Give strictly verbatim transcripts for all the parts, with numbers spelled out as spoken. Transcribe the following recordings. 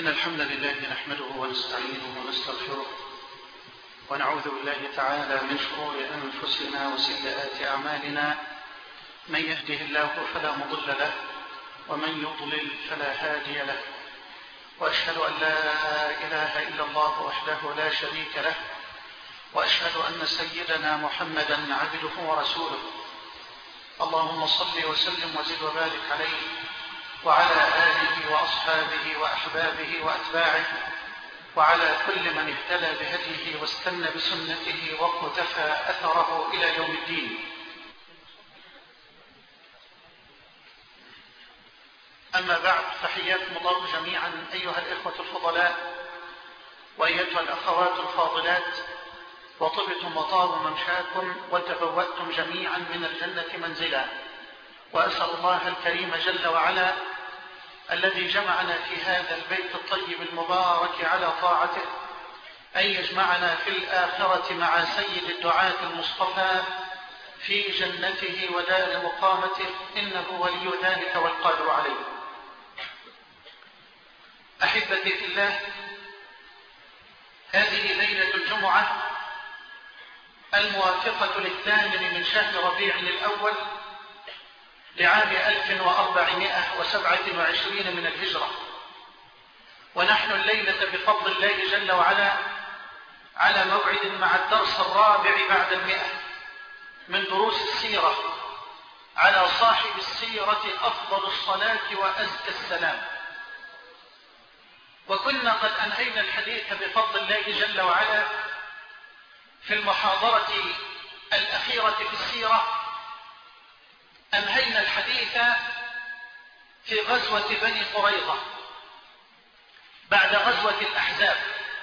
إن الحمد لله نحمده ونستعينه ونستغفره ونعوذ بالله تعالى من شرور أنفسنا وسيئات أعمالنا. من يهده الله فلا مضل له ومن يضلل فلا هادي له، وأشهد أن لا إله إلا الله وحده لا شريك له، وأشهد أن سيدنا محمدا عبده ورسوله. اللهم صل وسلم وزد وبارك عليه وعلى آله وأصحابه وأحبابه وأتباعه وعلى كل من اهتدى بهديه واستنى بسنته واقتفى أثره إلى يوم الدين. أما بعد، فحياكم الله جميعا أيها الإخوة الفضلاء وأيتها الأخوات الفاضلات، وطبتم وطاب ممشاكم وتبوأتم جميعا من الجنة منزلا. وأسأل الله الكريم جل وعلا الذي جمعنا في هذا البيت الطيب المبارك على طاعته أن يجمعنا في الآخرة مع سيد الدعاة المصطفى في جنته ودار مقامته، إنه ولي ذلك والقادر عليه. أحبتي في الله، هذه ليلة الجمعة الموافقة للثامن من شهر ربيع الأول لعام ألف وأربعمائة وسبعة وعشرين من الهجرة، ونحن الليلة بفضل الله جل وعلا على موعد مع الدرس الرابع بعد المئة من دروس السيرة على صاحب السيرة أفضل الصلاة وأزكى السلام. وكنا قد أنهينا الحديث بفضل الله جل وعلا في المحاضرة الأخيرة في السيرة، أنهينا الحديث في غزوة بني قريظة بعد غزوة الأحزاب.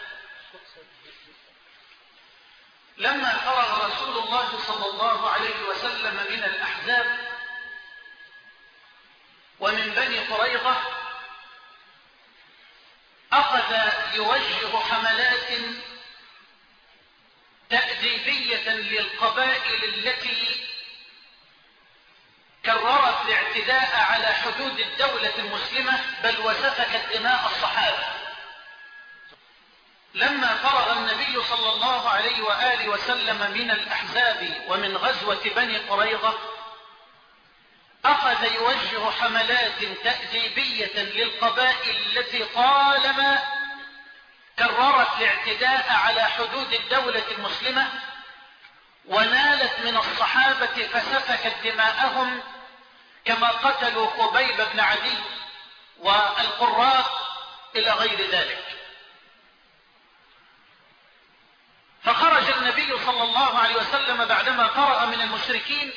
لما فرغ رسول الله صلى الله عليه وسلم من الأحزاب ومن بني قريظة، أخذ يوجه حملات تأديبية للقبائل التي كررت الاعتداء على حدود الدولة المسلمة بل وسفكت دماء الصحابة. لما فرغ النبي صلى الله عليه وآله وسلم من الأحزاب ومن غزوة بني قريظة، أخذ يوجه حملات تأديبية للقبائل التي طالما كررت الاعتداء على حدود الدولة المسلمة ونالت من الصحابة فسفكت دماءهم، كما قتلوا خبيب بن عدي والقراء إلى غير ذلك. فخرج النبي صلى الله عليه وسلم بعدما فرغ من المشركين،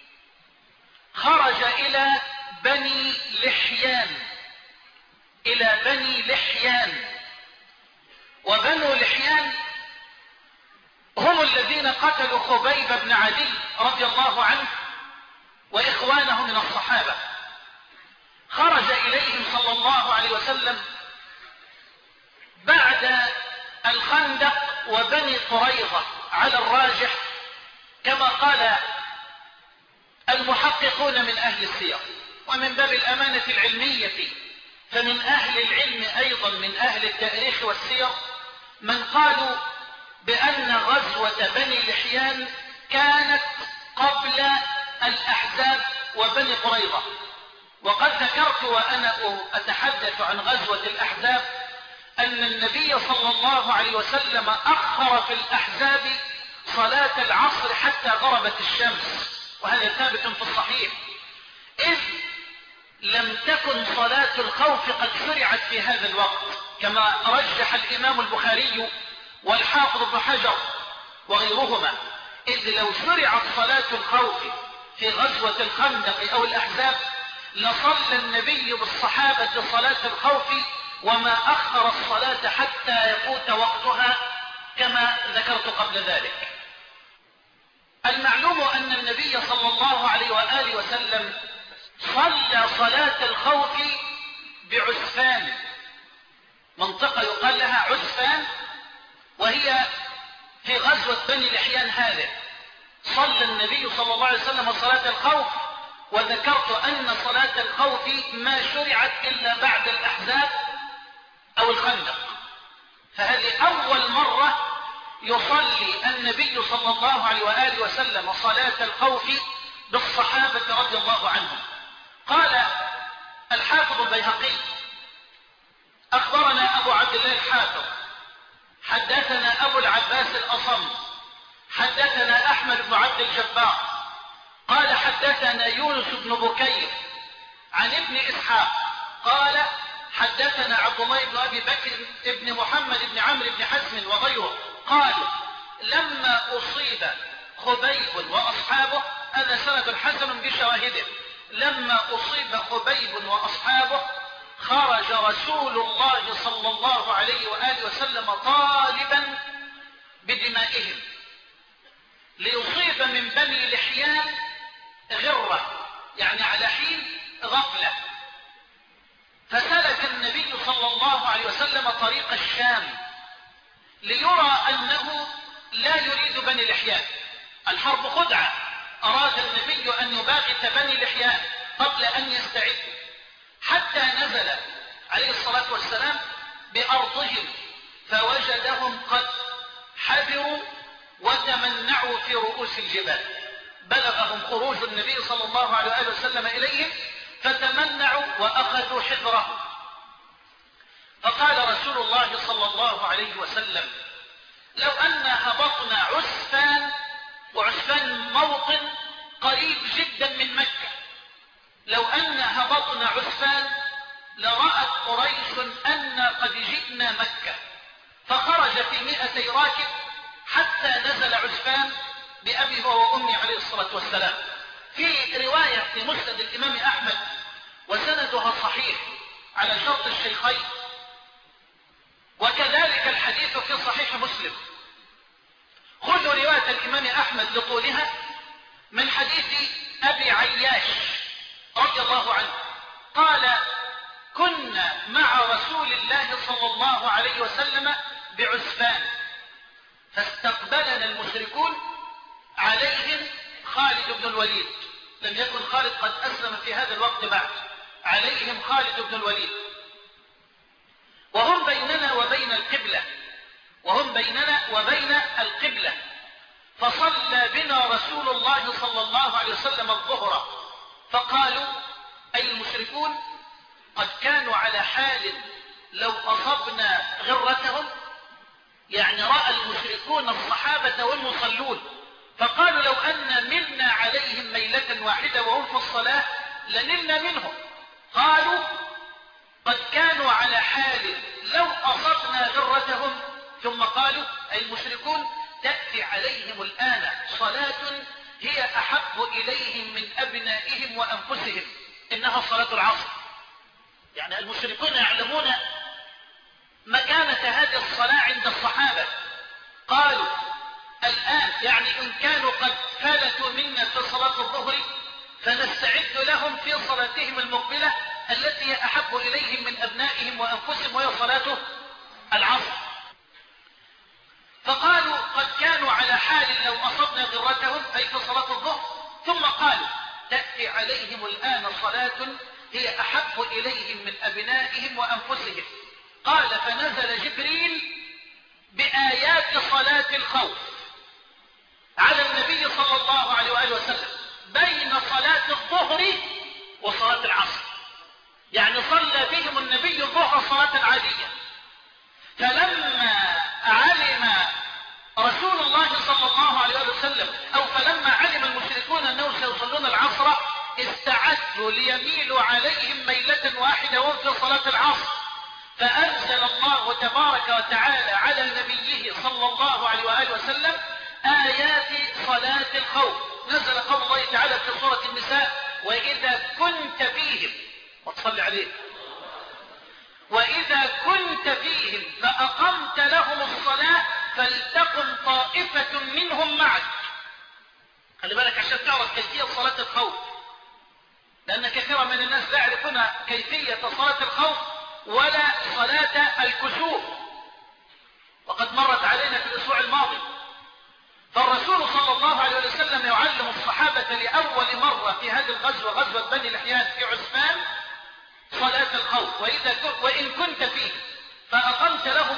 خرج إلى بني لحيان إلى بني لحيان وبنو لحيان هم الذين قتلوا خبيب بن عدي رضي الله عنه وإخوانه من الصحابة. خرج إليهم صلى الله عليه وسلم بعد الخندق وبني قريظة على الراجح، كما قال المحققون من أهل السير. ومن باب الأمانة العلمية فمن أهل العلم أيضا من أهل التاريخ والسير من قالوا بأن غزوة بني لحيان كانت قبل الأحزاب وبني قريظة. وقد ذكرت وأنا أتحدث عن غزوة الأحزاب أن النبي صلى الله عليه وسلم أخر في الأحزاب صلاة العصر حتى غربت الشمس، وهذا ثابت في الصحيح، إذ لم تكن صلاة الخوف قد شرعت في هذا الوقت، كما رجح الإمام البخاري والحافظ ابن حجر وغيرهما، إذ لو شرعت صلاة الخوف في غزوة الخندق أو الأحزاب لصلى النبي بالصحابة صلاة الخوف وما أخر الصلاة حتى يفوت وقتها كما ذكرت قبل ذلك. المعلوم أن النبي صلى الله عليه وآله وسلم صلى صلاة الخوف بعسفان، منطقة يقال لها عسفان، وهي في غزوة بني لحيان هذه. صلى النبي صلى الله عليه وسلم صلاة الخوف، وذكرت أن صلاة الخوف ما شرعت إلا بعد الأحزاب أو الخندق. فهذه أول مرة يصلي النبي صلى الله عليه وآله وسلم صلاة الخوف بالصحابة رضي الله عنهم. قال الحافظ البيهقي: أخبرنا أبو عبد الله الحافظ حدثنا أبو العباس الأصم حدثنا أحمد بن عبد الجبار قال حدثنا يونس بن بكير عن ابن إسحاق قال حدثنا عبد الله بن أبي بكر بن محمد بن عمرو بن حزم وغيره قالوا لما أصيب خبيب وأصحابه، هذا سند حسن بشواهده، لما أصيب خبيب وأصحابه خرج رسول الله صلى الله عليه وآله وسلم طالبا بدمائهم ليصيب من بني لحيان غرة، يعني على حين غفلة. فسلك النبي صلى الله عليه وسلم طريق الشام ليرى أنه لا يريد بني لحيان. الحرب خدعة، أراد النبي أن يباغت بني لحيان قبل أن يستعدوا، حتى نزل عليه الصلاة والسلام بأرضهم فوجدهم قد حذروا وتمنعوا في رؤوس الجبال. بلغهم خروج النبي صلى الله عليه وسلم إليهم فتمنعوا وأخذوا حذرهم. فقال رسول الله صلى الله عليه وسلم: لو أن هبطنا عسفان، وعسفان موطن قريب جدا من مكة، لو أن هبطنا عسفان لرأت قريش أن قد جئنا مكة، فخرج في مئتي راكب حتى نزل عسفان بأبي وأمي عليه الصلاة والسلام. في رواية في مسند الإمام أحمد وسندها صحيح على شرط الشيخين، وكذلك الحديث في صحيح مسلم. خذوا رواية الإمام أحمد لطولها من حديث أبي عياش رضي الله عنه قال: كنا مع رسول الله صلى الله عليه وسلم بعسفان فاستقبلنا المشركون، عليهم خالد بن الوليد، لم يكن خالد قد أسلم في هذا الوقت بعد، عليهم خالد بن الوليد، وهم بيننا وبين القبلة وهم بيننا وبين القبلة فصلى بنا رسول الله صلى الله عليه وسلم الظهر، فقالوا أي المشركون قد كانوا على حال لو أصبنا غرتهم، يعني رأى المشركون الصحابة والمصلون فقالوا لو أن ملنا عليهم ميلة واحدة وهم في الصلاة لنلنا منهم. قالوا قد كانوا على حال لو أصبنا غرتهم، ثم قالوا أي المشركون تأتي عليهم الآن صلاة هي أحب إليهم من أبنائهم وأنفسهم، إنها صلاة العصر. يعني المشركون يعلمون مكانة هذه الصلاة عند الصحابة. قالوا الآن يعني إن كانوا قد فلتوا منا في صلاة الظهر فنستعد لهم في صلاتهم المقبلة التي هي أحب إليهم من أبنائهم وأنفسهم، وهي صلاة العصر. فقالوا قد كانوا على حال لو أصبنا غرتهم أي في صلاة الظهر، ثم قالوا تأتي عليهم الآن صلاة هي أحب إليهم من أبنائهم وأنفسهم. قال فنزل جبريل بآيات صلاة الخوف على النبي صلى الله عليه وآله وسلم بين صلاة الظهر وصلاة العصر، يعني صلى بهم النبي الظهر صلاة عادية. فلما علم رسول الله صلى الله عليه وسلم أو فلما علم المشركون أنهم سيصلون العصر استعدوا ليميلوا عليهم ميلة واحدة وهم في صلاة العصر، فأنزل الله تبارك وتعالى على نبيه صلى الله عليه وآله وسلم آيات صلاة الخوف. نزل قول الله تعالى في سورة النساء: وإذا كنت فيهم، وتصلي عليه، وإذا كنت فيهم فأقمت لهم الصلاة فلتقم طائفة منهم معك. خلي بالك عشان تعرف كيفية صلاة الخوف، لأن كثيرا من الناس لا يعرفون كيفية صلاة الخوف ولا صلاة الكسوف، وقد مرت علينا في الأسبوع الماضي. فالرسول صلى الله عليه وسلم يعلم الصحابة لأول مرة في هذه الغزوة، غزوة بني لحيان في عسفان، صلاة الخوف. وإذا وإن كنت فيه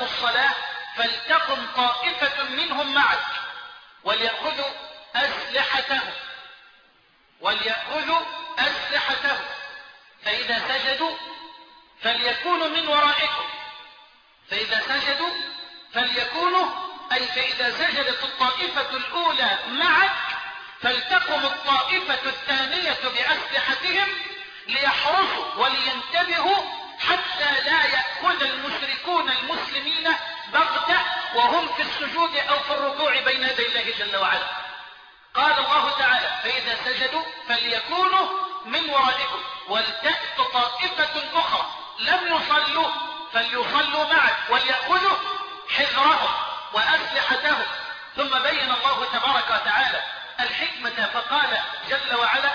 الصلاة فلتقم طائفة منهم معك وليأخذوا أسلحتهم وليأخذوا أسلحتهم فإذا سجدوا فليكونوا من ورائكم فإذا سجدوا فليكونوا أي فإذا سجدت الطائفة الأولى معك فلتقم الطائفة الثانية بأسلحتهم ليحرصوا ولينتبهوا حتى لا يأخذ المشركون المسلمين بغتة وهم في السجود أو في الركوع بين يدي الله جل وعلا. قال الله تعالى فإذا سجدوا فليكونوا من ورائكم ولتأت طائفة أخرى لم يصلوا فليصلوا معك وليأخذوا حذرهم وأسلحتهم. ثم بين الله تبارك وتعالى الحكمة فقال جل وعلا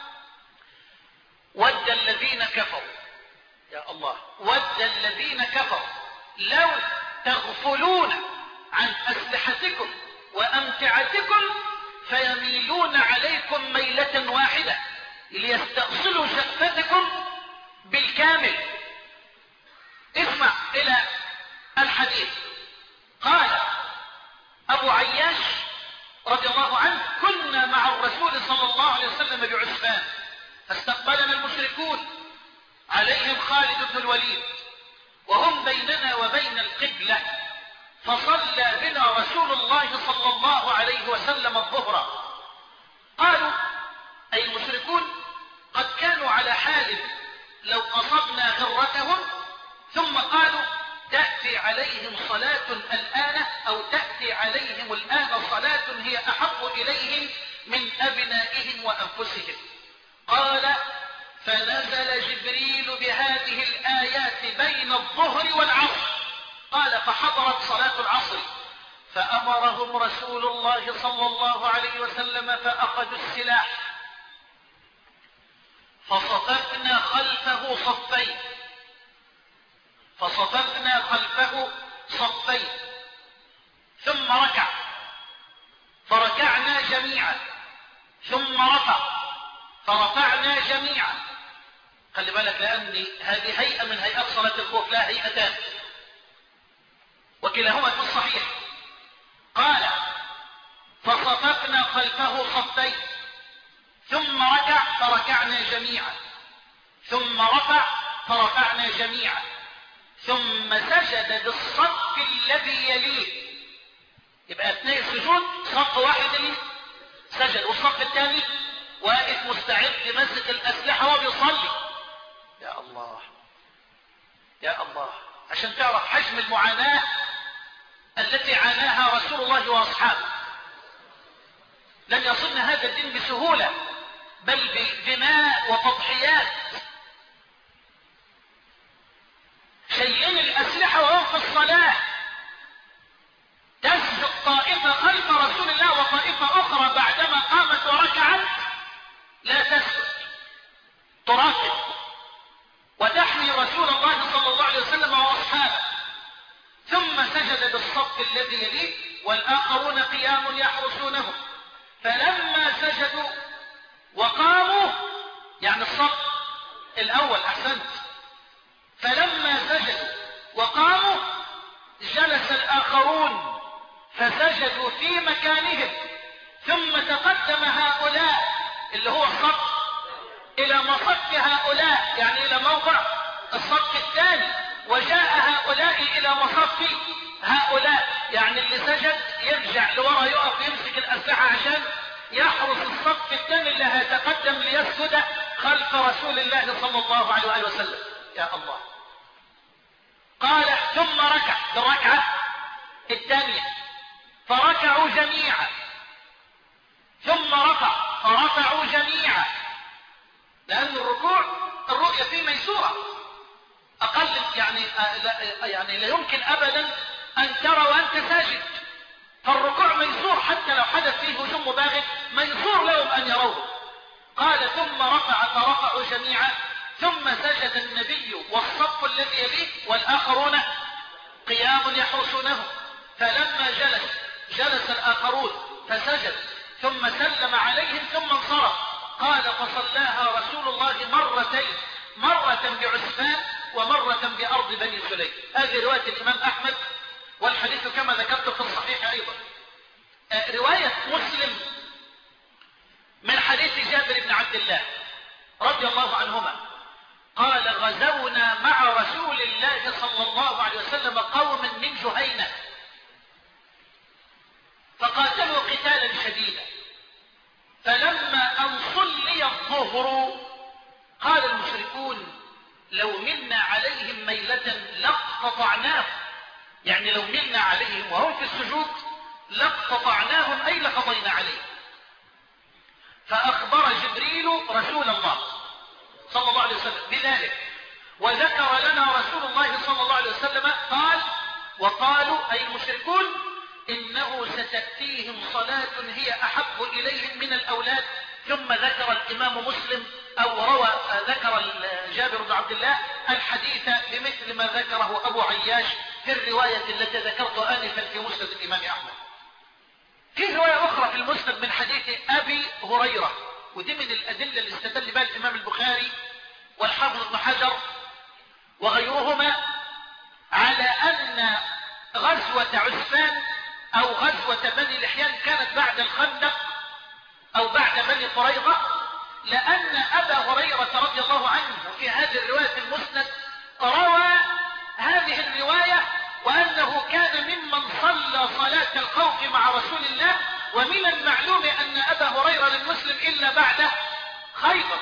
ود الذين كفروا يا الله ود الذين كفروا لو تغفلون عن أسلحتكم وأمتعتكم فيميلون عليكم ميلة واحدة ليستأصلوا شفتكم بالكامل. اسمع إلى الحديث. قال أبو عياش رضي الله عنه كنا مع الرسول صلى الله عليه وسلم بعسفان فاستقبلنا المشركون عليهم خالد بن الوليد وهم بيننا وبين القبلة فصلى بنا رسول الله صلى الله عليه وسلم الظهر. قالوا أي المشركون قد كانوا على حال لو أصبنا غرتهم ثم قالوا تأتي عليهم صلاة الآن أو تأتي عليهم الآن صلاة هي أحب إليهم من أبنائهم وأنفسهم. قال فنزل جبريل بهذه الآيات بين الظهر والعصر. قال فحضرت صلاة العصر فأمرهم رسول الله صلى الله عليه وسلم فأخذوا السلاح فصففنا خلفه صفين فصففنا خلفه صفين ثم ركع فركعنا جميعا ثم رفع فرفعنا جميعا. خلي بالك لأن هذه هيئة من هيئات صلاة الخوف لا هيئتان وكلاهما في الصحيح. قال فصففنا خلفه صفين ثم ركع فركعنا جميعا ثم رفع فرفعنا جميعا ثم سجد بالصف الذي يليه. يبقى اثناء السجود صف واحد اللي سجد والصف الثاني واقف مستعد لمسك الأسلحة وبيصلي. يا الله يا الله عشان تعرف حجم المعاناة التي عاناها رسول الله وأصحابه. لن يصلنا هذا الدين بسهولة بل بدماء وتضحيات. شيئين الأسلحة وهم في الصلاة تسجد طائفة خلف رسول الله وطائفة أخرى بعدما قامت وركعت لا تسجد تراقب وتحمي رسول الله صلى الله عليه وسلم وأصحابه. ثم سجد بالصف الذي يليه والآخرون قيام يحرسونه فلما سجدوا وقاموا يعني الصف الأول أحسنت فلما سجدوا وقاموا جلس الآخرون فسجدوا في مكانهم ثم تقدم هؤلاء اللي هو الصف إلى مصف هؤلاء يعني إلى موضع الصف الثاني وجاء هؤلاء إلى مصف هؤلاء يعني اللي سجد يرجع لورا يقف يمسك الأسلحة عشان يحرس الصف الثاني اللي هيتقدم ليسجد خلف رسول الله صلى الله عليه وآله وسلم. يا الله. قال ثم ركع بالركعة الثانية فركعوا جميعا ثم رفع فرفعوا جميعا لأن الركوع الرؤية فيه ميسورة أقل يعني لا يعني لا يمكن أبدا أن ترى وأنت ساجد فالركوع ميسور حتى لو حدث فيه هجوم مباغت ميسور لهم أن يروه. قال ثم رفع فرفعوا جميعا ثم سجد النبي والصف الذي يليه والآخرون قيام يحرسونه فلما جلس جلس الآخرون فسجد ثم سلم عليهم ثم انصرف. قال فصلاها رسول الله مرتين مرة بعسفان ومرة بأرض بني سليم. هذه رواية الإمام أحمد والحديث كما ذكرت في الصحيح أيضا. رواية مسلم من حديث جابر بن عبد الله رضي الله عنهما قال غزونا مع رسول الله صلى الله عليه وسلم قوم من جهينة فقاتلوا قتالا شديدا، فلما أن صلي الظهر قال المشركون لو ملنا عليهم ميلة لاقتطعناه، يعني لو ملنا عليهم وهم في السجود لاقتطعناهم أي لقضينا عليه. فأخبر جبريل رسول الله صلى الله عليه وسلم بذلك، وذكر لنا رسول الله صلى الله عليه وسلم قال وقالوا أي المشركون إنه ستأتيهم صلاة هي أحب إليهم من الأولاد. ثم ذكر الإمام مسلم أو روى ذكر جابر بن عبد الله الحديث بمثل ما ذكره أبو عياش في الرواية التي ذكرت آنفا في مسند الإمام أحمد. في رواية أخرى في المسند من حديث أبي هريرة، ودي من الأدلة اللي استدل بها الإمام البخاري والحافظ ابن حجر وغيرهما على أن غزوة عسفان أو غزوة بني لحيان كانت بعد الخندق أو بعد بني قريظة، لأن أبا هريرة رضي الله عنه في هذه الرواية في المسند روى هذه الرواية وأنه كان ممن صلى صلاة الخوف مع رسول الله. ومن المعلوم أن أبا هريرة لم يسلم إلا بعد خيبر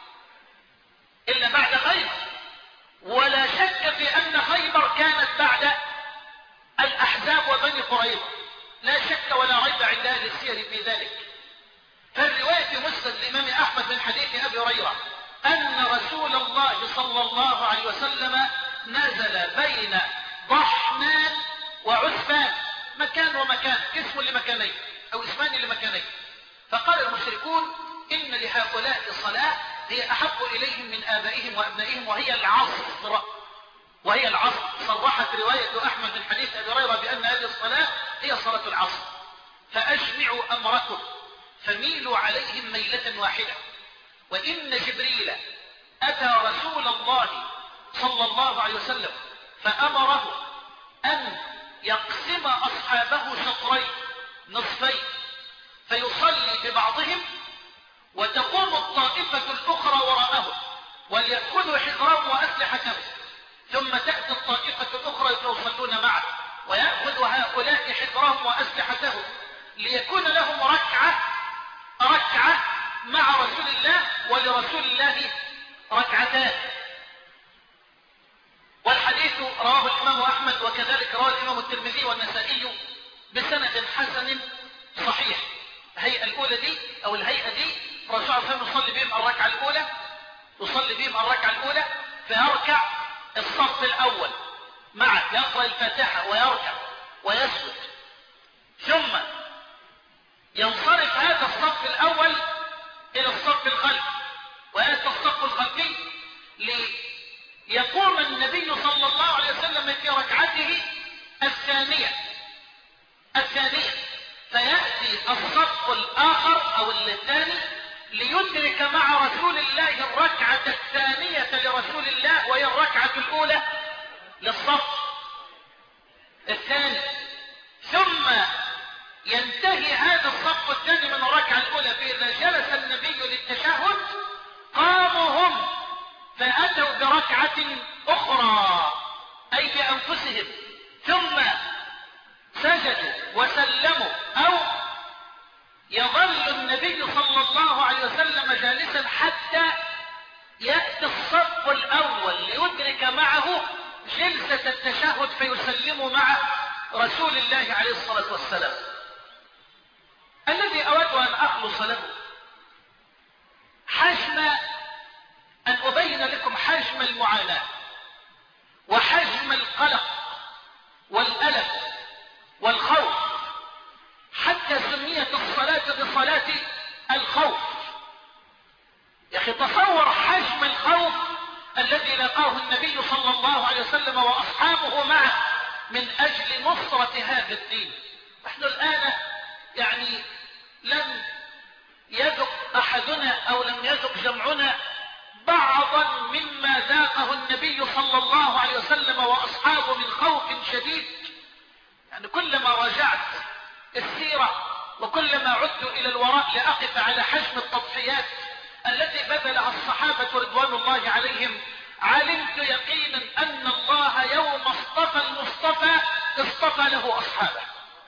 إلا بعد خيبر ولا شك في أن خيبر كانت بعد الأحزاب وبني قريظة، لا شك ولا ريب عند أهل السير في ذلك. فالرواية في مسند الإمام أحمد من حديث أبي هريرة أن رسول الله صلى الله عليه وسلم نزل بين ضحنان وعسفان، مكان ومكان، اسم لمكانين أو اسمان لمكانين. فقال المشركون إن لهؤلاء الصلاة هي أحب إليهم من آبائهم وأبنائهم وهي العصر وهي العصر صرحت رواية أحمد من حديث أبي هريرة بأن هذه الصلاة هي صلاة العصر. فأجمعوا أمركم فميلوا عليهم ميلة واحدة. وإن جبريل أتى رسول الله صلى الله عليه وسلم فأمره أن يقسم أصحابه شطرين نصفين فيصلي ببعضهم وتقوم الطائفة الأخرى وراءه وليأخذوا حذرهم وأسلحتهم، ثم تأتي الطائفة الأخرى فيصلون معه ويأخذ هؤلاء حذرهم وأسلحتهم ليكون لهم ركعة ركعة مع رسول الله ولرسول الله ركعتان. والحديث رواه الإمام أحمد وكذلك رواه الإمام الترمذي والنسائي بسند حسن صحيح. الهيئة الأولى دي أو الهيئة دي الرسول صلى الله عليه وسلم يصلي بهم الركعة الأولى يصلي بهم الركعة الأولى فيركع الصف الأول معه يقرأ الفاتحة ويركع ويسجد، ثم ينصرف هذا الصف الأول إلى الصف الخلفي ويأتي الصف الخلفي ليقوم النبي صلى الله عليه وسلم في ركعته الثانية الثانية فيأتي الصف الآخر أو الثاني ليدرك مع رسول الله الركعة الثانية لرسول الله وهي الركعة الأولى للصف الثاني، ثم ينتهي هذا الصف الثاني من الركعة الأولى فإذا جلس النبي للتشهد قاموا هم فأتوا بركعة أخرى أي بأنفسهم ثم سجدوا وسلموا أو يظل النبي صلى الله عليه وسلم جالسا حتى يأتي الصف الأول ليدرك معه جلسة التشهد فيسلم مع رسول الله عليه الصلاة والسلام. الذي أود أن أخلص له حجم أن أبين لكم حجم المعاناة وحجم القلق والألم والخوف حتى سميت الصلاة بصلاة الخوف. يا أخي تصور حجم الخوف الذي لقاه النبي صلى الله عليه وسلم وأصحابه معه من أجل نصرة هذا الدين. نحن الآن يعني لم يذق أحدنا أو لم يذق جمعنا بعضا مما ذاقه النبي صلى الله عليه وسلم وأصحابه من خوف شديد السيرة وكلما عدت إلى الوراء لأقف على حجم التضحيات التي بذلها الصحابة رضوان الله عليهم، علمت يقينا أن الله يوم اصطفى المصطفى اصطفى له أصحابه،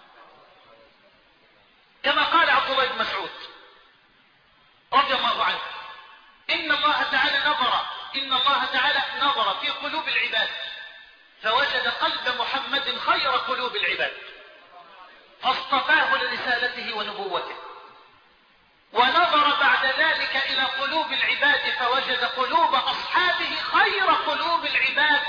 كما قال عبد الله بن مسعود رضي الله عنه: إن الله تعالى نظر إن الله تعالى نظر في قلوب العباد فوجد قلب محمد خير قلوب العباد فاصطفاه لرسالته ونبوته، ونظر بعد ذلك إلى قلوب العباد فوجد قلوب أصحابه خير قلوب العباد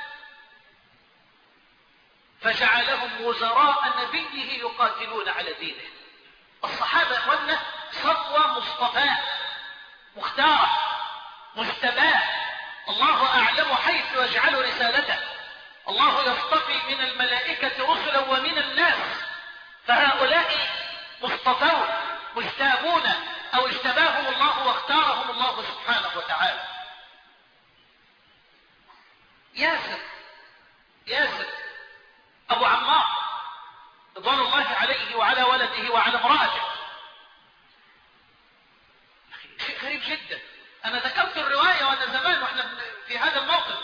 فجعلهم وزراء نبيه يقاتلون على دينه. الصحابة أخوانا صفوة مصطفاة مختارة مجتباه، الله أعلم حيث يجعل رسالته. الله يصطفي من الملائكة رسلا ومن الناس، فهؤلاء مصطفون مجتابون أو اجتباهم الله واختارهم الله سبحانه وتعالى. ياسر ياسر أبو عمار رضوان الله عليه وعلى ولده وعلى امرأته. شيء غريب جدا، أنا ذكرت الرواية وأنا زمان وإحنا في هذا الموقف.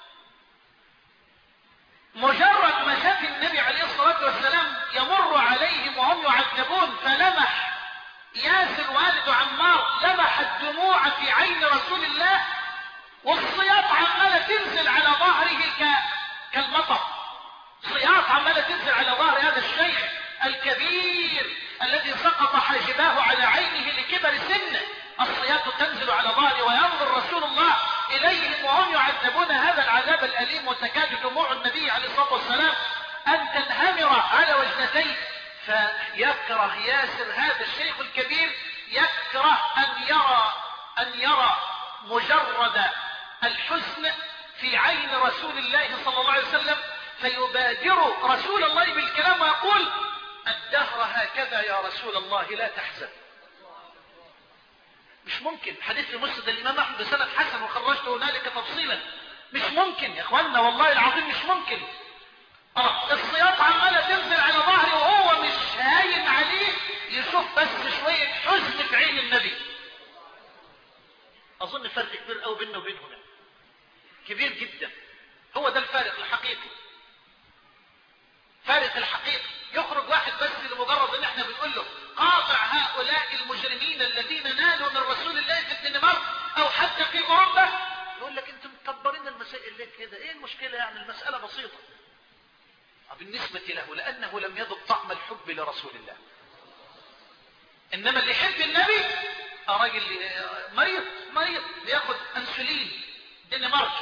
مجرد ما شاف النبي عليه الصلاة والسلام يمر عليهم وهم يعذبون فلمح ياسر والد عمار لمح الدموع في عين رسول الله، والصياط عمالة تنزل على ظهره كالمطر، صياط عمالة تنزل على ظهر هذا الشيخ الكبير الذي سقط حاجباه على عينه لكبر سنه، الصياط تنزل على ظهره وينظر رسول الله إليهم وهم يعذبون هذا العذاب الأليم، وتكاد دموع النبي عليه الصلاة والسلام أن تنهمر على وجنتيه. فيكره ياسر هذا الشيخ الكبير، يكره أن يرى أن يرى مجرد الحزن في عين رسول الله صلى الله عليه وسلم، فيبادر رسول الله بالكلام ويقول: الدهر هكذا يا رسول الله لا تحزن. مش ممكن، حديث في مسند الإمام أحمد بسند حسن وخرجته هنالك تفصيلا. مش ممكن يا اخوانا، والله العظيم مش ممكن. اه الصياط عماله تنزل على ظهري وهو مش هاين عليه يشوف بس شويه حزن في عين النبي. اظن فرق كبير قوي بيننا وبينهم، كبير جدا. هو ده الفارق الحقيقي، فارق الحقيقي. يخرج واحد بس لمجرد ان احنا بنقول له قاطع هؤلاء المجرمين الذين نالوا من رسول الله في الدنمارك او حتى في اوروبا، يقول لك انتم مكبرين المسائل ليه كده؟ ايه المشكله يعني؟ المساله بسيطه بالنسبه له، لانه لم يذق طعم الحب لرسول الله. انما اللي يحب النبي راجل مريض مريض بياخد انسولين دنماركي،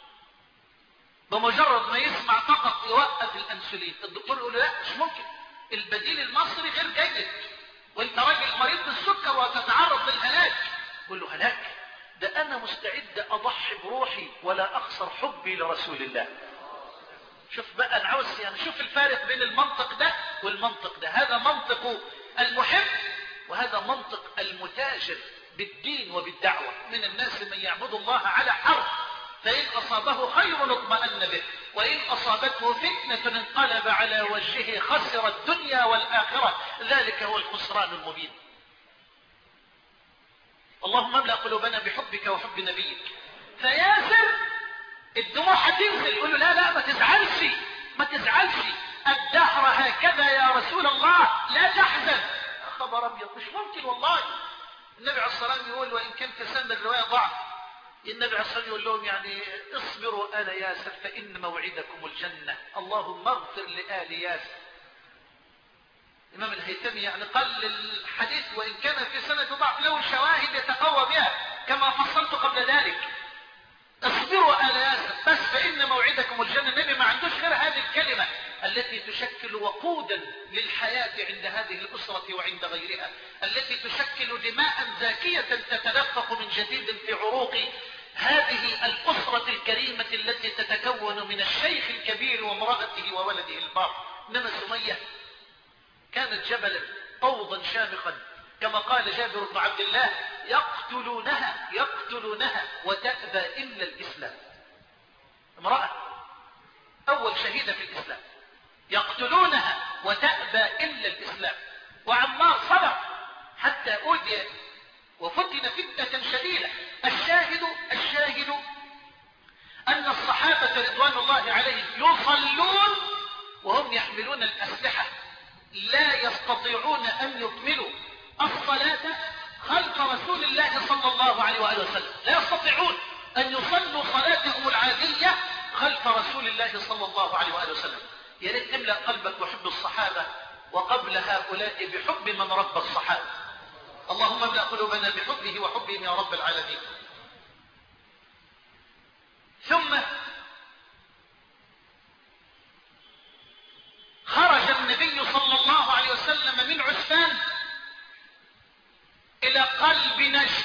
بمجرد ما يسمع فقط يوقف الانسولين. الدكتور يقول له لا مش ممكن، البديل المصري غير جيد، وانت راجل مريض بالسكر وتتعرض للهلاك. يقول له هلاك؟ ده انا مستعد اضحي بروحي ولا اخسر حبي لرسول الله. شوف بقى، انا عاوز يعني شوف الفارق بين المنطق ده والمنطق ده. هذا منطق المحب وهذا منطق المتاجر بالدين وبالدعوة. من الناس من يعبد الله على حرف، فإن أصابه خير اطمأن به وإن أصابته فتنة انقلب على وجهه خسر الدنيا والآخرة، ذلك هو الخسران المبين. اللهم املأ قلوبنا بحبك وحب نبيك. فياسر الدموع هتنزل، يقول له لا لا ما تزعلش ما تزعلش، الدهر هكذا يا رسول الله لا تحزن. خبر ابيض، مش ممكن والله. النبي عليه الصلاة والسلام يقول، وإن كان تسمى الرواية ضعف، النبي عليه الصلاة والسلام يقول لهم يعني اصبروا آل ياسر فإن موعدكم الجنة. اللهم اغفر لآل ياسر. الإمام الهيثمي يعني قال الحديث وإن كان في سنة ضعف له شواهد يتقوى بها كما فصلت قبل ذلك. اصبروا آل ياسر بس فإن موعدكم الجنة. النبي ما عندوش غير هذه الكلمة التي تشكل وقودا للحياة عند هذه الأسرة وعند غيرها، التي تشكل دماء زاكية تتدفق من جديد في عروق هذه الأسرة الكريمة التي تتكون من الشيخ الكبير وامرأته وولده البار. إنما سمية كانت جبلا طوضا شامخا، كما قال جابر بن عبد الله: يقتلونها يقتلونها وتأبى إلا الإسلام. امرأة أول شهيدة في الإسلام، يقتلونها وتأبى إلا الإسلام. وعمار صبر حتى أوذي وفتن فتنة شديدة. الشاهد الشاهد أن الصحابة رضوان الله عليهم يصلون وهم يحملون الأسلحة، لا يستطيعون أن يكملوا الصلاة خلف رسول الله صلى الله عليه وآله وسلم، لا يستطيعون أن يصلوا صلاتهم العادية خلف رسول الله صلى الله عليه وآله وسلم. يا ريت تملأ قلبك بحب الصحابة، وقبل هؤلاء بحب من رب الصحابة. اللهم املأ قلوبنا بحبه وحبهم يا رب العالمين. ثم خرج النبي صلى الله عليه وسلم من عسفان إلى قلب نجد،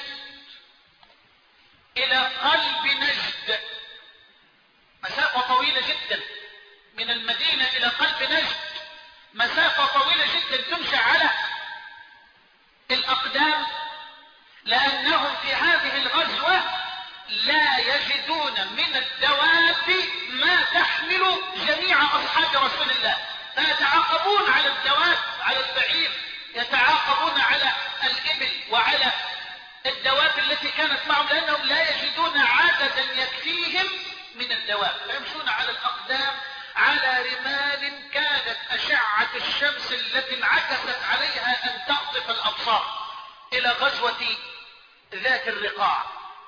إلى قلب نجد، مسافة طويلة جدا من المدينة إلى قلب نجد، مسافة طويلة جدا تمشى على الأقدام، لأنهم في هذه الغزوة لا يجدون من الدواب ما تحمل جميع أصحاب رسول الله، فيتعاقبون على الدواب، على البعير، يتعاقبون على الإبل وعلى الدواب التي كانت معهم، لأنهم لا يجدون عددا يكفيهم من الدواب، فيمشون على الأقدام على رمال كانت أشعة الشمس التي انعكست عليها أن تخطف الأبصار. إلى غزوة ذات الرقاع،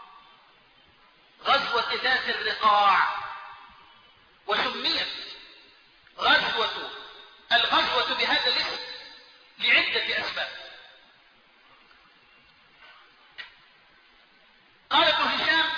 غزوة ذات الرقاع، وسميت غزوة الغزوة بهذا الاسم لعدة أسباب. قال ابن هشام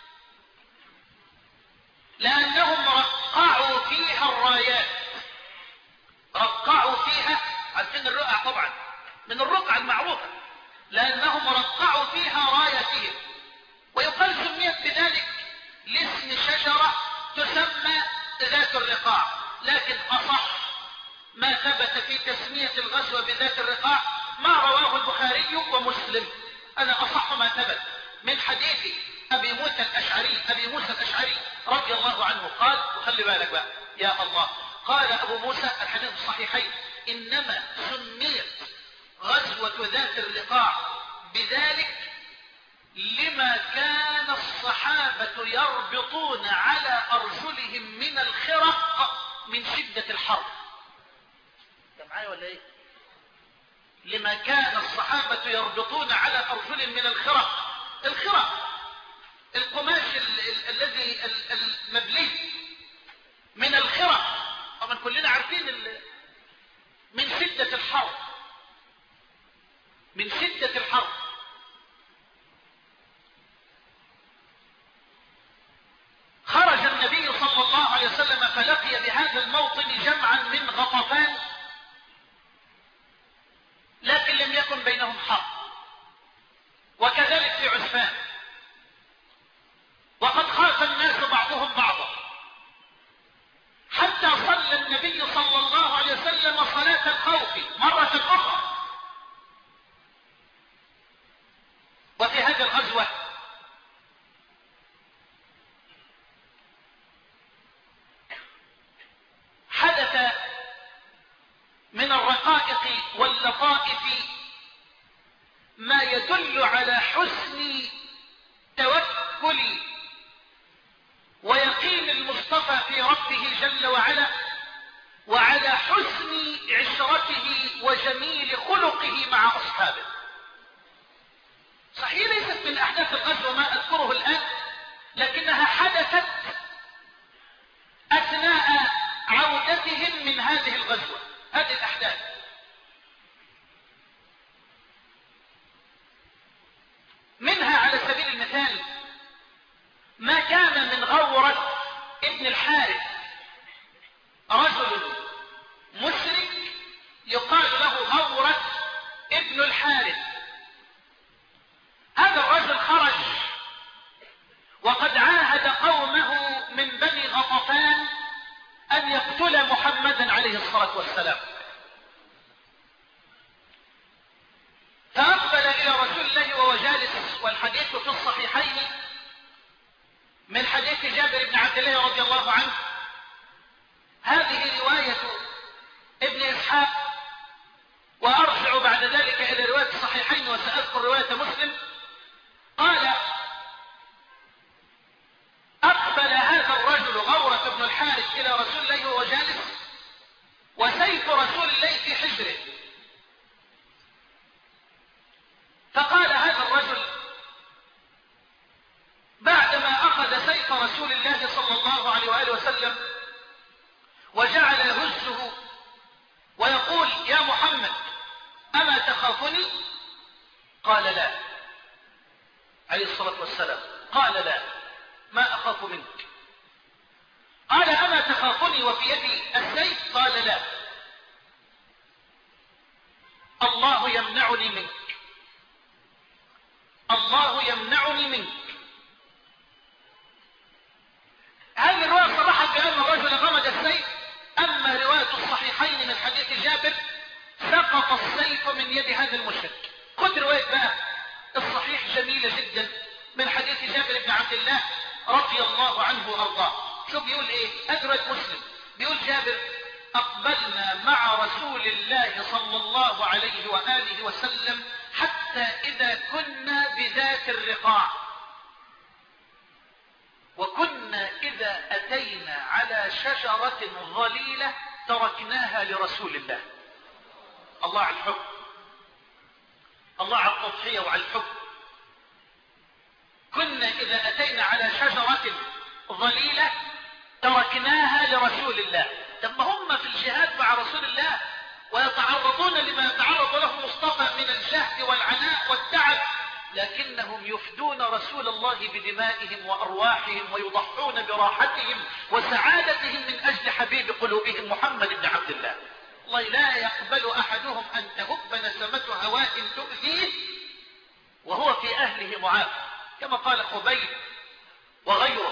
لأنهم رقعوا فيها الرايات، رقعوا فيها، عارفين الرقع طبعا من الرقعة المعروفة، لأنهم رقعوا فيها رايتهم، ويقال سميت بذلك لاسم شجرة تسمى ذات الرقاع، لكن أصح ما ثبت في تسمية الغزوة بذات الرقاع ما رواه البخاري ومسلم، هذا أصح ما ثبت من حديث أبي موسى الأشعري أبي موسى الأشعري رضي الله عنه قال، وخلي بالك بقى يا الله، قال أبو موسى الحديث الصحيحين: إنما سميت غزوة ذات الرقاع بذلك لما كان الصحابة يربطون على أرجلهم من الخرق من شدة الحر. انت معايا ولا ايه؟ لما كان الصحابة يربطون على أرجلهم من الخرق، الخرق القماش الذي المبلي من الخرق، طبعا كلنا عارفين من شدة الحر، من شدة الحر. خرج النبي صلى الله عليه وسلم فلقي بهذا الموطن جمعا من غطفان، لكن لم يكن بينهم حرب، وكذلك في عسفان، وقد خاف الناس بعضهم بعضا، حتى صلى النبي صلى الله عليه وسلم صلاة الخوف مرة أخرى. وفي هذه الغزوة حدث من الرقائق واللطائف ما يدل على حسن توكل ويقين المصطفى في ربه جل وعلا، وعلى حسن عشرته وجميل خلقه مع أصحابه. صحيح ليست من أحداث الغزوة ما أذكره الآن، لكنها حدثت أثناء عودتهم من هذه الغزوة، هذه الأحداث. منها على سبيل المثال ما كان من غورة ابن الحارث، رجل مشرك يقال له غورة ابن الحارث. هذا الرجل خرج وقد عاهد قومه من بني غطفان أن يقتل محمدا عليه الصلاة والسلام، فأقبل إلى رسول الله وهو جالس، والحديث في الصحيحين من حديث جابر بن عبد الله رضي الله عنه. هذه رواية ابن إسحاق، وأرجح جالس وسيف رسول الله في حجره. فقال هذا الرجل بعدما أخذ سيف رسول الله صلى الله عليه وآله وسلم وجعل يهزه ويقول يا محمد أما تخافني؟ قال لا عليه الصلاة والسلام، قال لا ما أخاف منك. قال أما تخافني وفي يدي السيف؟ قال لا. الله يمنعني منك، الله يمنعني منك. هذه الرواية صرحت بأن الرجل غمد السيف. أما رواية الصحيحين من حديث جابر سقط السيف من يد هذا المشرك. خذ رواية بقى الصحيح جميلة جدا من حديث جابر بن عبد الله رضي الله عنه وأرضاه. شو بيقول ايه؟ أدرك مسلم بيقول جابر أقبلنا مع رسول الله صلى الله عليه وآله وسلم حتى إذا كنا بذات الرقاع، وكنا إذا أتينا على شجرة ظليلة تركناها لرسول الله. الله على الحب، الله على التضحية وعلى الحب. كنا إذا أتينا على شجرة ظليلة تركناها لرسول الله. طب ما هم في الجهاد مع رسول الله ويتعرضون لما يتعرض له مصطفى من الجهد والعناء والتعب، لكنهم يفدون رسول الله بدمائهم وأرواحهم ويضحون براحتهم وسعادتهم من أجل حبيب قلوبهم محمد بن عبد الله. الله لا يقبل أحدهم أن تهب نسمة هواء تؤذيه وهو في أهله معافى، كما قال خبيب وغيره.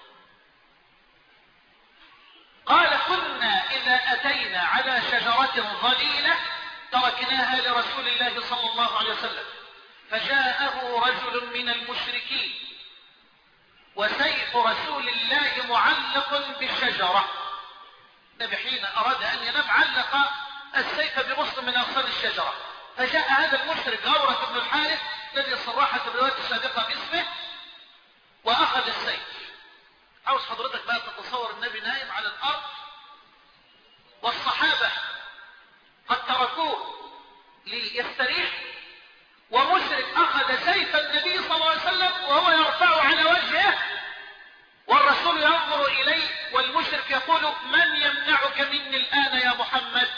قال كنا إذا أتينا على شجرة ظليلة تركناها لرسول الله صلى الله عليه وسلم، فجاءه رجل من المشركين وسيف رسول الله معلق بالشجرة. النبي حين أراد أن ينام علق السيف بغصن من أغصان الشجرة، فجاء هذا المشرك غورة بن الحارث الذي صرحت الرواية السابقة باسمه وأخذ السيف. عاوز حضرتك بقى تتصور النبي نايم على الأرض والصحابة قد تركوه ليستريح، ومشرك أخذ سيف النبي صلى الله عليه وسلم وهو يرفع على وجهه، والرسول ينظر إليه والمشرك يقول من يمنعك مني الآن يا محمد؟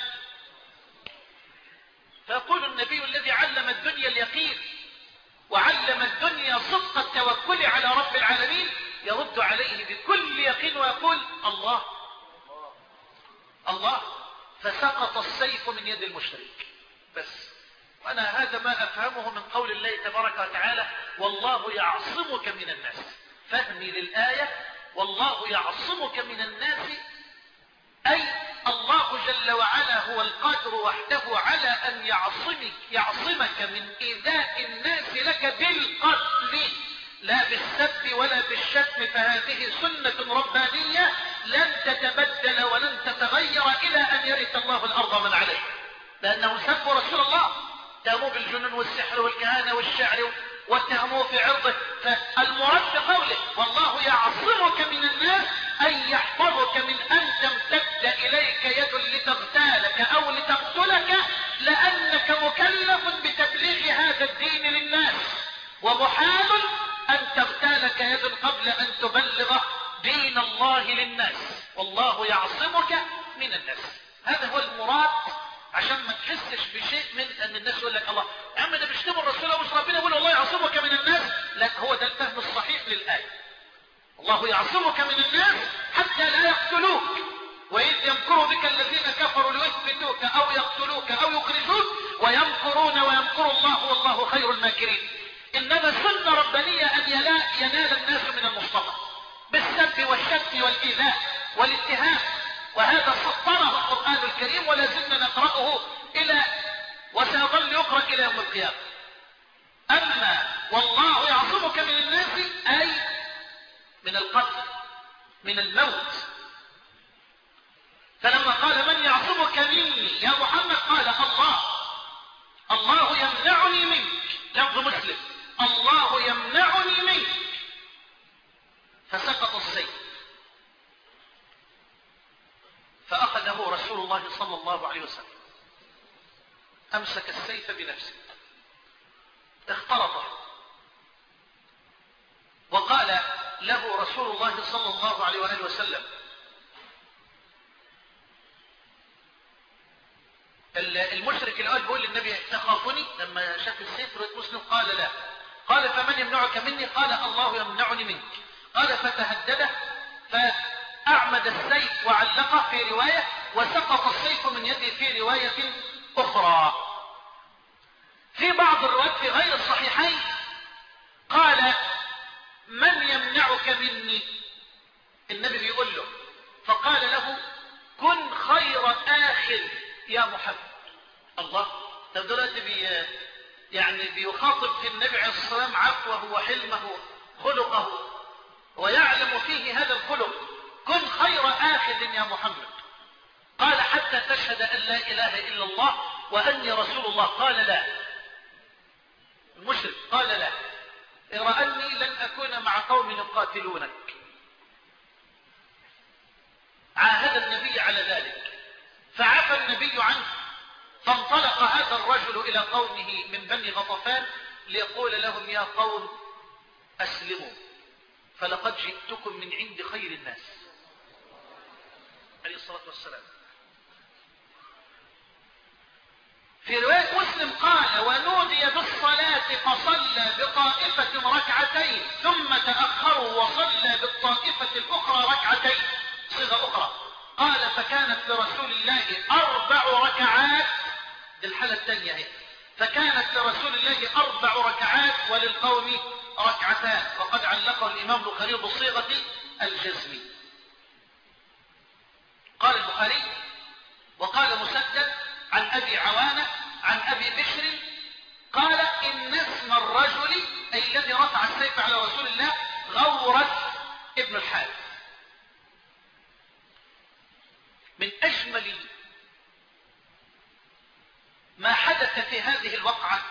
فيقول النبي الذي علم الدنيا اليقين وعلم الدنيا صدق التوكل على رب العالمين يرد عليه بكل يقين ويقول الله الله. فسقط السيف من يد المشرك. بس وأنا هذا ما أفهمه من قول الله تبارك وتعالى والله يعصمك من الناس. فهمي للآية والله يعصمك من الناس، أي الله جل وعلا هو القادر وحده على أن يعصمك يعصمك من إيذاء الناس لك بالقتل لا بالسب ولا بالشتم. فهذه سنة ربانية لن تتبدل ولن تتغير إلى أن يرث الله الأرض من عليه، لأنه سب رسول الله، اتهموه بالجنون والسحر والكهانة والشعر واتهموه في عرضه. فالمراد بقوله والله يعصمك من الناس أن يحفظك من أن تمتد إليك يد لتغتالك أو لتقتلك، لأنك مكلف بتبليغ هذا الدين للناس، ومحال أن تغتالك يد قبل أن تبلغ دين الله للناس. والله يعصمك من الناس، هذا هو المراد، عشان ما تحسش بشيء من ان الناس يقول لك الله يا عم ده بيشتموا الرسول ومش ربنا يقول الله يعصمك من الناس. لا، هو ده الفهم الصحيح للآية. الله يعصمك من الناس حتى لا يقتلوك، وإذ يمكر بك الذين كفروا ليثبتوك أو يقتلوك أو يخرجوك ويمكرون ويمكر الله والله خير الماكرين. إنما سنة ربانية أن ينال الناس من المصطفى بالسب والشتم والإيذاء والاتهام، وهذا سطره القرآن الكريم ولا زلنا نقرأه إلى وسيظل يقرأ إلى يوم القيامة. أما والله يعصمك من الناس أي من القتل من الموت. فلما قال من يعصمك مني يا محمد قال الله الله يمنعني منك. لفظ مسلم الله يمنعني منك. فسقط السيف. فأخذه رسول الله صلى الله عليه وسلم، أمسك السيف بنفسه اختلطه، وقال له رسول الله صلى الله عليه وآله وسلم: المشرك الأول بيقول للنبي: تخافني؟ لما شاف السيف رد مسلم قال: لا. قال: فمن يمنعك مني؟ قال: الله يمنعني منك. قال: فتهدده فأعمد السيف وعلقه في رواية، وسقط السيف من يده في رواية أخرى. في بعض الروايات في غير الصحيحين قال: من يمنعك مني؟ النبي بيقول له، فقال له: كن خير آخذ يا محمد. الله، طب دلوقتي بي يعني بيخاطب في النبي عليه الصلاة والسلام عفوه وحلمه خلقه، ويعلم فيه هذا الخلق. كن خير آخذ يا محمد. قال: حتى تشهد أن لا إله إلا الله وأني رسول الله. قال: لا. المشرك قال: لا، إرى أني لن أكون مع قوم يقاتلونك. عاهد النبي على ذلك، فعفى النبي عنه، فانطلق هذا الرجل إلى قومه من بني غطفان ليقول لهم: يا قوم أسلموا، فلقد جئتكم من عند خير الناس عليه الصلاة والسلام. في رواية مسلم قال: ونودي بالصلاة فصلى بطائفة ركعتين، ثم تأخروا وصلى بالطائفة الأخرى ركعتين، صيغة أخرى. قال: فكانت لرسول الله أربع ركعات. دي الحالة الثانية هي. فكانت لرسول الله أربع ركعات وللقوم ركعتان. وقد علقه الإمام البخاري بصيغة الجزم. قال البخاري: وقال مسدد عن أبي عوانة عن أبي بشر قال: إن اسم الرجل أي الذي رفع السيف على رسول الله غورث ابن الحارث. من أجمل ما حدث في هذه الوقعة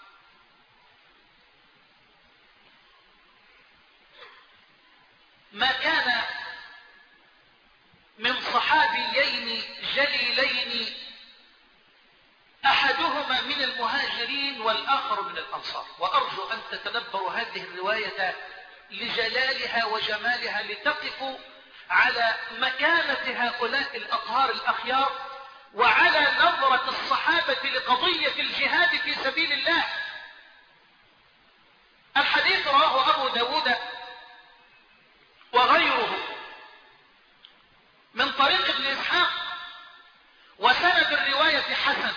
ما كان من صحابيين جليلين، أحدهما من المهاجرين والآخر من الأنصار. وأرجو أن تتدبروا هذه الرواية لجلالها وجمالها، لتقفوا على مكانة هؤلاء الأطهار الأخيار، وعلى نظرة الصحابة لقضية الجهاد في سبيل الله. الحديث رواه أبو داود وغيره من طريق ابن إسحاق، وسند الرواية حسن،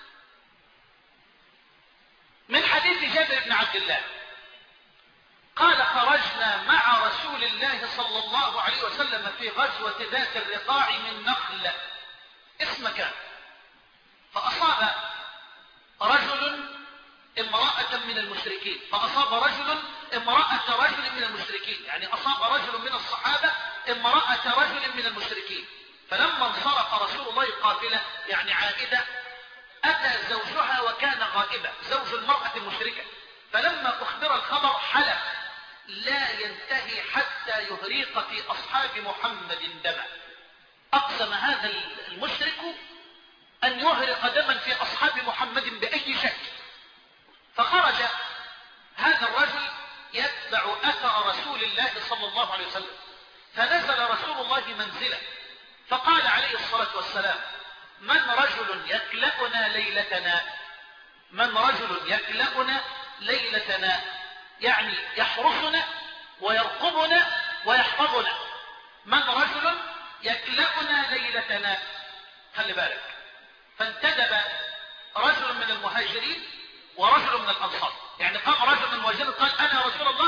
من حديث جابر بن عبد الله قال: خرجنا مع رسول الله صلى الله عليه وسلم في غزوة ذات الرقاع من نخل اسم كان، فأصاب رجل امرأة من المشركين، فأصاب رجل امرأة رجل من المشركين، يعني أصاب رجل من الصحابة امرأة رجل من المشركين. فلما انصرف رسول الله قافلة يعني عائدة، أتى زوجها وكان غائبا، زوج المرأة المشركة. فلما أخبر الخبر حلف لا ينتهي حتى يهريق في أصحاب محمد دما. أقسم هذا المشرك أن يهرق دما في أصحاب محمد بأي شكل. فخرج هذا الرجل يتبع أثر رسول الله صلى الله عليه وسلم، فنزل رسول الله منزله، فقال عليه الصلاة والسلام: من رجل يكلأنا ليلتنا؟ من رجل يكلأنا ليلتنا، يعني يحرسنا ويرقبنا ويحفظنا. من رجل يكلأنا ليلتنا، خلي بالك. فانتدب رجل من المهاجرين ورجل من الأنصار، يعني قام رجل من المهاجرين قال: أنا رسول الله.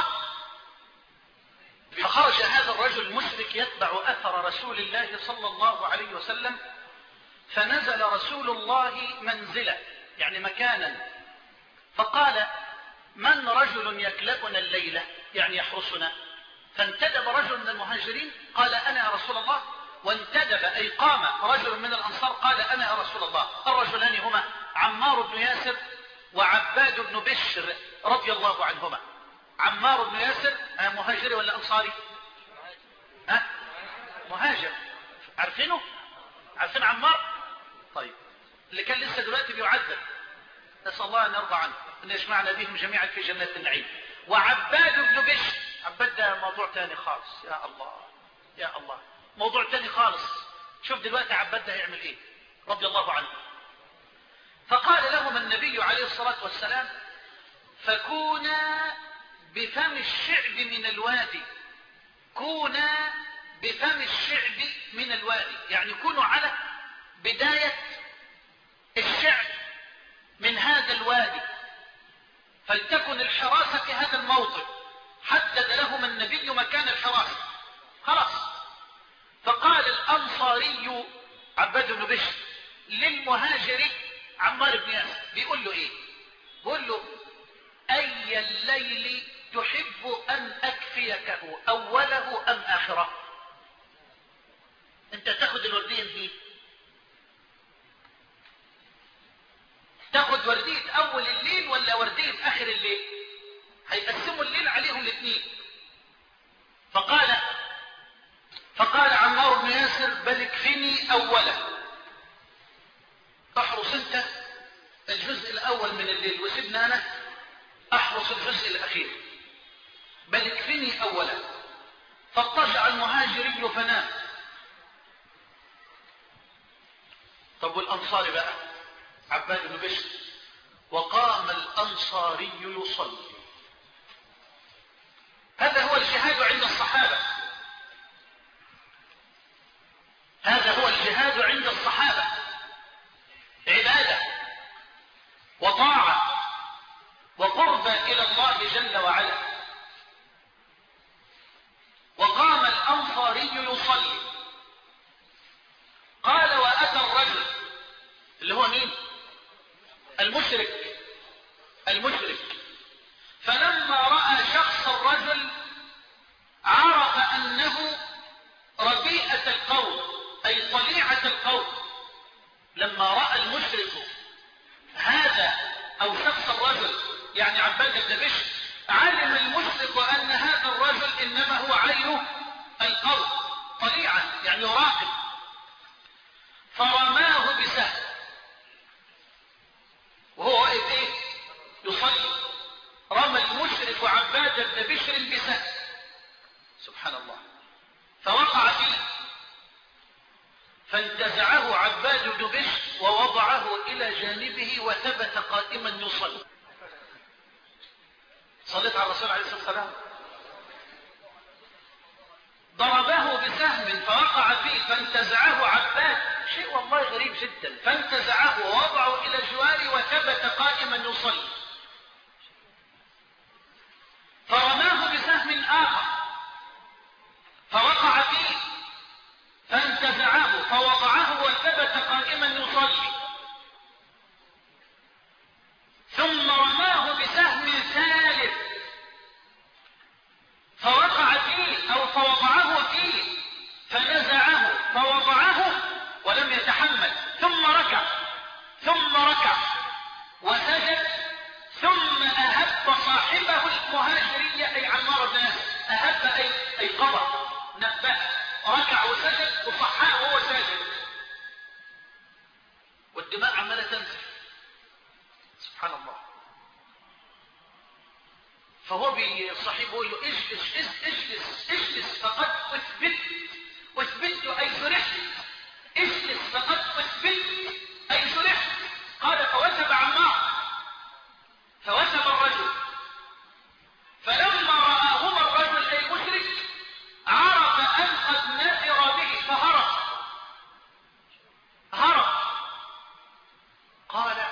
فخرج هذا الرجل المشرك يتبع أثر رسول الله صلى الله عليه وسلم، فنزل رسول الله منزله يعني مكانا، فقال: من رجل يكلأنا الليلة، يعني يحرسنا. فانتدب رجل من المهاجرين قال: أنا يا رسول الله. وانتدب أي قام رجل من الأنصار قال: أنا يا رسول الله. الرجلان هما عمار بن ياسر وعباد بن بشر رضي الله عنهما. عمار بن ياسر مهاجري ولا أنصاري؟ ها؟ مهاجر، عارفينه؟ عارفين عمار؟ طيب اللي كان لسه دلوقتي بيعذب، نسأل الله أن يرضى عنه أن يجمعنا بهم جميعا في جنة النعيم. وعباد بن بشر، عباد ده موضوع تاني خالص. يا الله يا الله، موضوع تاني خالص. شوف دلوقتي عباد ده هيعمل ايه رضي الله عنه. فقال لهم النبي عليه الصلاة والسلام: فكونا بفم الشعب من الوادي. كونا بفم الشعب من الوادي، يعني كونوا على بداية الشعب من هذا الوادي، فلتكن الحراسة في هذا الموطن. حدد لهم النبي مكان الحراسة خلاص. فقال الأنصاري عباد بن بشر للمهاجر عمار بن ياسر، بيقول له ايه؟ بيقول له: أي الليل تحب أن أكفيكه، أوله أم آخره؟ أنت تاخد الوردية دي، تاخد وردية أول الليل ولا وردية آخر الليل؟ هيقسموا الليل عليهم الاثنين. فقال فقال عمار بن ياسر: بل اكفني أوله، احرص أنت الجزء الأول من الليل وسيبنا أنا أحرص الجزء الأخير، بل اكفني أولا. فاضطجع المهاجري فنام. طب والأنصاري بقى عباد بن بشر: وقام الأنصاري يصلي. هذا هو الجهاد عند الصحابة، هذا هو الجهاد عند الصحابة، عبادة وطاعة وقرب إلى الله جل وعلا. وقام الأنصاري يصلي. قال: وأتى الرجل، اللي هو مين؟ المشرك المشرك فلما رأى شخص الرجل عرف أنه ربيئة القوم، أي طليعة القوم. لما رأى المشرك هذا أو شخص الرجل، يعني عباد بن بشر، علم المشرك أن هذا الرجل إنما هو عين القوم، طليعة يعني يراقب. فرماه بسهم وهو واقف ايه؟ يصلي. رمى المشرك عباد بن بشر بسهم، سبحان الله، فوقع فيه، فانتزعه عباد بن بشر ووضعه إلى جانبه وثبت قائما يصلي. صليت على الرسول عليه الصلاة والسلام. ضربه بسهم فوقع فيه فانتزعه عباد، شيء والله غريب جدا، فانتزعه ووضعه إلى جواره وثبت قائما يصلي. فرماه بسهم آخر فوقع فيه فانتزعه فوضعه وثبت قائما يصلي. ثم رماه بسهم ثالث فوقع فيه أو فوضعه فيه فنزعه فوضعه ولم يتحمل، ثم ركع ثم ركع وسجد، ثم أهب صاحبه المهاجرية أي عمار بن ياسر. أهب أي أي قضى، نبه، ركع وسجد وصحاه وهو ساجد، والدماء عمالة تنزل، سبحان الله. فهو بصاحبه يقول له: اجلس اجلس اجلس فقد اثبت اثبت اي فرحت، اجلس فقد اثبت اي فرحت. قال: فوثب عمار، فوثب الرجل، فلما رآهما الرجل اي المشرك عرف ان قد نذر به فهرب هرب. قال: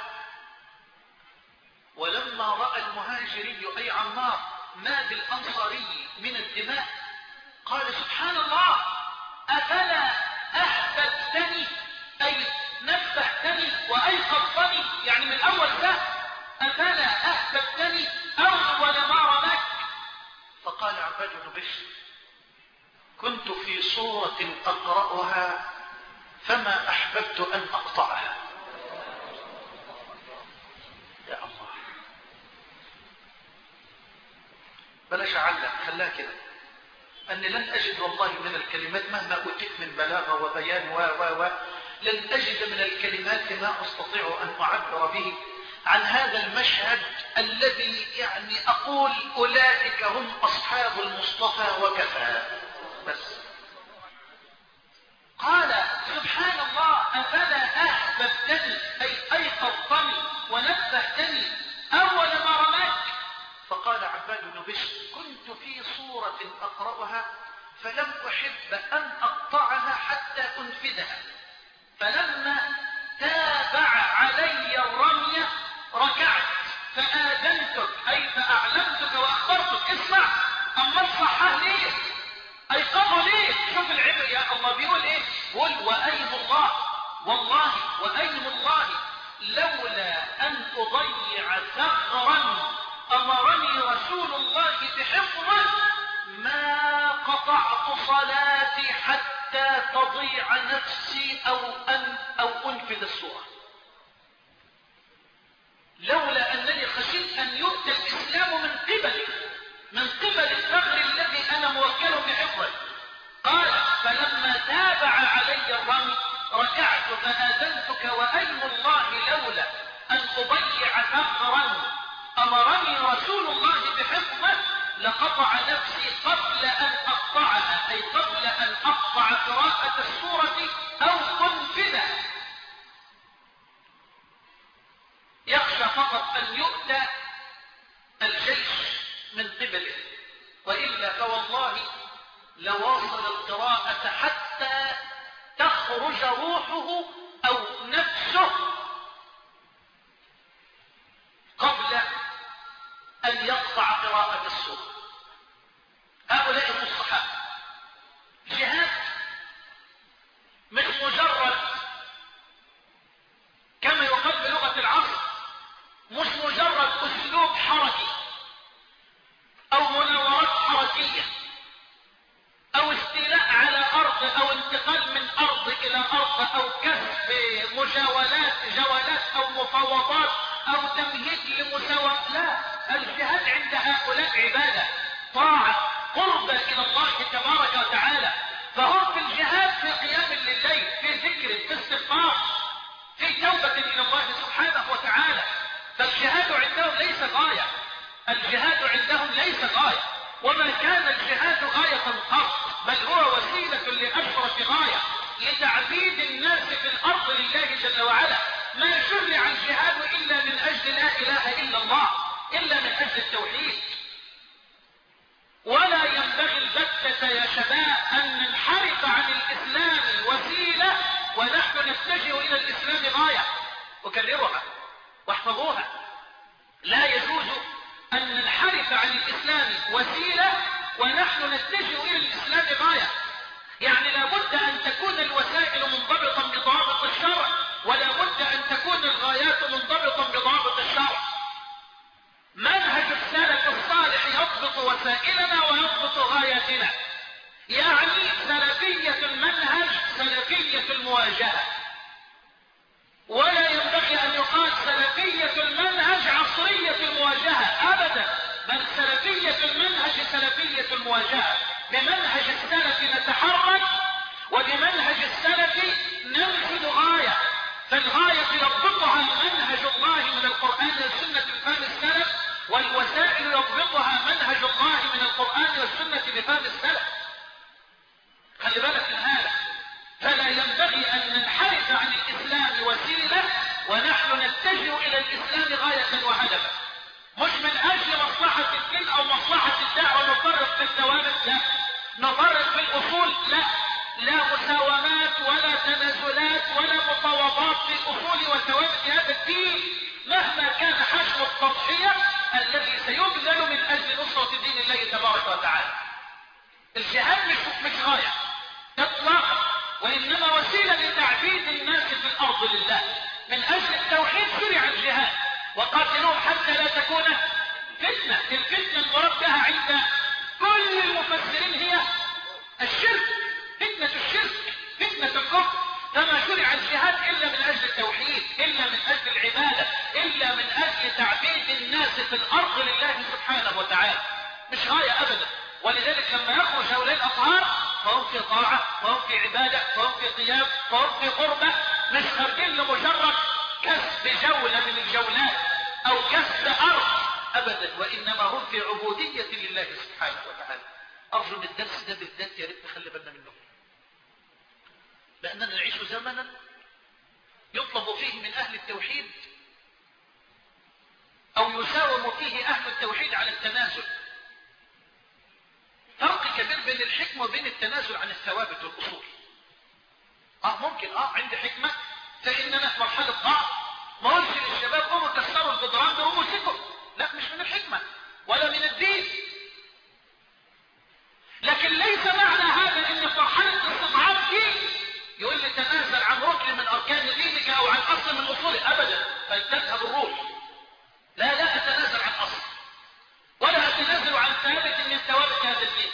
ولما رأى المهاجري أي عمار ما بالأنصاري من الدماء قال: سبحان الله، أفلا أحببتني أي نبهتني وأيقظتني، يعني من أول سهل، أفلا أحببتني أول ما رماك. فقال عباد بن بشر: كنت في صورة أقرأها فما أحببت أن أقطعها. يا الله، بلاش أعلق، خلاها كده، أني لن أجد والله من الكلمات مهما أتيت من بلاغة وبيان و و و لن أجد من الكلمات ما أستطيع أن أعبر به عن هذا المشهد الذي يعني أقول أولئك هم أصحاب المصطفى وكفى. بس قال سبحان الله أفلا أحببتني أي أيقظتني ونبهتني أول ما رماك. فقال عباد بن بشر كنت في صورة أقرأها فلم أحب أن أقطعها حتى أنفذها، فلما تابع علي الرمية ركعت فآذنتك أي فأعلمتك وأخبرتك اسمع أما الصحة ليه أيقظه ليه. شوف العبر يا الله بيقول إيه، قل وأيم الله والله وأيم الله لولا أن أضيع ثغرا أمرني رسول الله بحفظه ما قطعت صلاتي حتى تضيع نفسي أو أن أو أنفذ الصورة. لولا أنني خشيت أن يؤتى الإسلام من قبلي من قبل الثغر الذي أنا موكل بحفظه. قال فلما تابع علي الرمي ركعت فآذنتك وأيم الله لولا أن أضيع ثغرا أمرني رسول الله بحفظه لقطع نفسي قبل أن أقطعها أي قبل أن أقطع قراءة السورة أو أنفذها. يخشى فقط أن يؤتى الجيش من قبله، وإلا فوالله لواصل القراءة حتى تخرج روحه أو نفسه قبل أن يقطع قراءة السورة. هؤلاء هم الصحابة. جهاد مش مجرد كما يقال بلغة العصر مش مجرد أسلوب حركي أو مناورات حركية أو استيلاء على أرض أو انتقال من أرض إلى أرض أو كسب مجاولات جولات أو مفاوضات أو تمهيد لمساواة. لا، الجهاد عند هؤلاء عبادة طاعة قربة إلى الله تبارك وتعالى. فهم في الجهاد في قيام لليل في ذكر في استغفار في توبة إلى الله سبحانه وتعالى. فالجهاد عندهم ليس غاية، الجهاد عندهم ليس غاية، وما كان الجهاد غاية قط، بل هو وسيلة لأشرف غاية لتعبيد الناس في الأرض لله جل وعلا. ما شرع الجهاد إلا من أجل لا إله إلا الله، إلا من أجل التوحيد. ولا ينبغي البتة يا شباب أن ننحرف عن الإسلام وسيلة ونحن نتجه إلى الإسلام غاية. وكررها واحفظوها، لا يجوز أن ننحرف عن الإسلام وسيلة ونحن نتجه إلى الإسلام غاية. يعني لابد أن تكون الوسائل منضبطا بضوابط الشرع، ولا بد أن تكون الغايات منضبطا بضوابط الشرع. منهج السلف الصالح يضبط وسائلنا ويضبط غاياتنا. يعني سلفية المنهج سلفية المواجهة، ولا ينبغي أن يقال سلفية المنهج عصرية المواجهة أبدا، بل سلفية المنهج سلفية المواجهة. بمنهج السلف نتحرك وبمنهج السلف ننفذ غاية، فالغاية يضبطها منهج الله من القرآن والسنة بفهم السلف، والوسائل يضبطها منهج الله من القرآن والسنة بفهم السلف. خلي بالك من هذا. فلا ينبغي أن ننحرف عن الإسلام وسيلة ونحن نتجه إلى الإسلام غاية وهدفا، مش من أجل مصلحة الدين أو مصلحة الدعوة نفرق في الثوابت، لا، نفرق في الأصول، لا، لا مساومات ولا تنازلات ولا مفاوضات في الأصول وثوابت هذا الدين مهما كان حجم التضحية الذي سيبذل من أجل نصرة دين الله تبارك وتعالى. الجهاد مش مش غاية إطلاقا، وإنما وسيلة لتعبيد الناس في الأرض لله. من أجل التوحيد شرع الجهاد، وقاتلوهم حتى لا تكون فتنة. الفتنة المراد بها عند كل المفسرين هي الشرك، فتنة الشرك، فتنة الكفر. فما شرع الجهاد إلا من أجل التوحيد، إلا من أجل العبادة، إلا من أجل تعبيد الناس في الأرض لله سبحانه وتعالى، مش غاية أبدا. ولذلك لما يخرج هؤلاء الأطهار فهم في طاعة، فهم في عبادة، فهم في قيام، فهم في قربة، وإنما هم في عبودية لله سبحانه وتعالى. أرجو من الدرس ده بالذات يا ريت نخلي بالنا منه، لأننا نعيش زمنا يطلب فيه من أهل التوحيد أو يساوم فيه أهل التوحيد على التنازل. فرق كبير بين الحكمة وبين التنازل عن الثوابت والأصول. آه ممكن آه عندي حكمة فإننا في مرحلة ضعف ما قلش للشباب قوموا كسروا الجدران ده ومسكوا، لا مش من الحكمة ولا من الدين. لكن ليس معنى هذا ان في مرحلة الاستضعاف دي يقول لي تنازل عن ركن من اركان دينك او عن اصل من اصوله ابدا فلتذهب الروح. لا لا اتنازل عن اصل ولا اتنازل عن ثابت من ثوابت هذا الدين،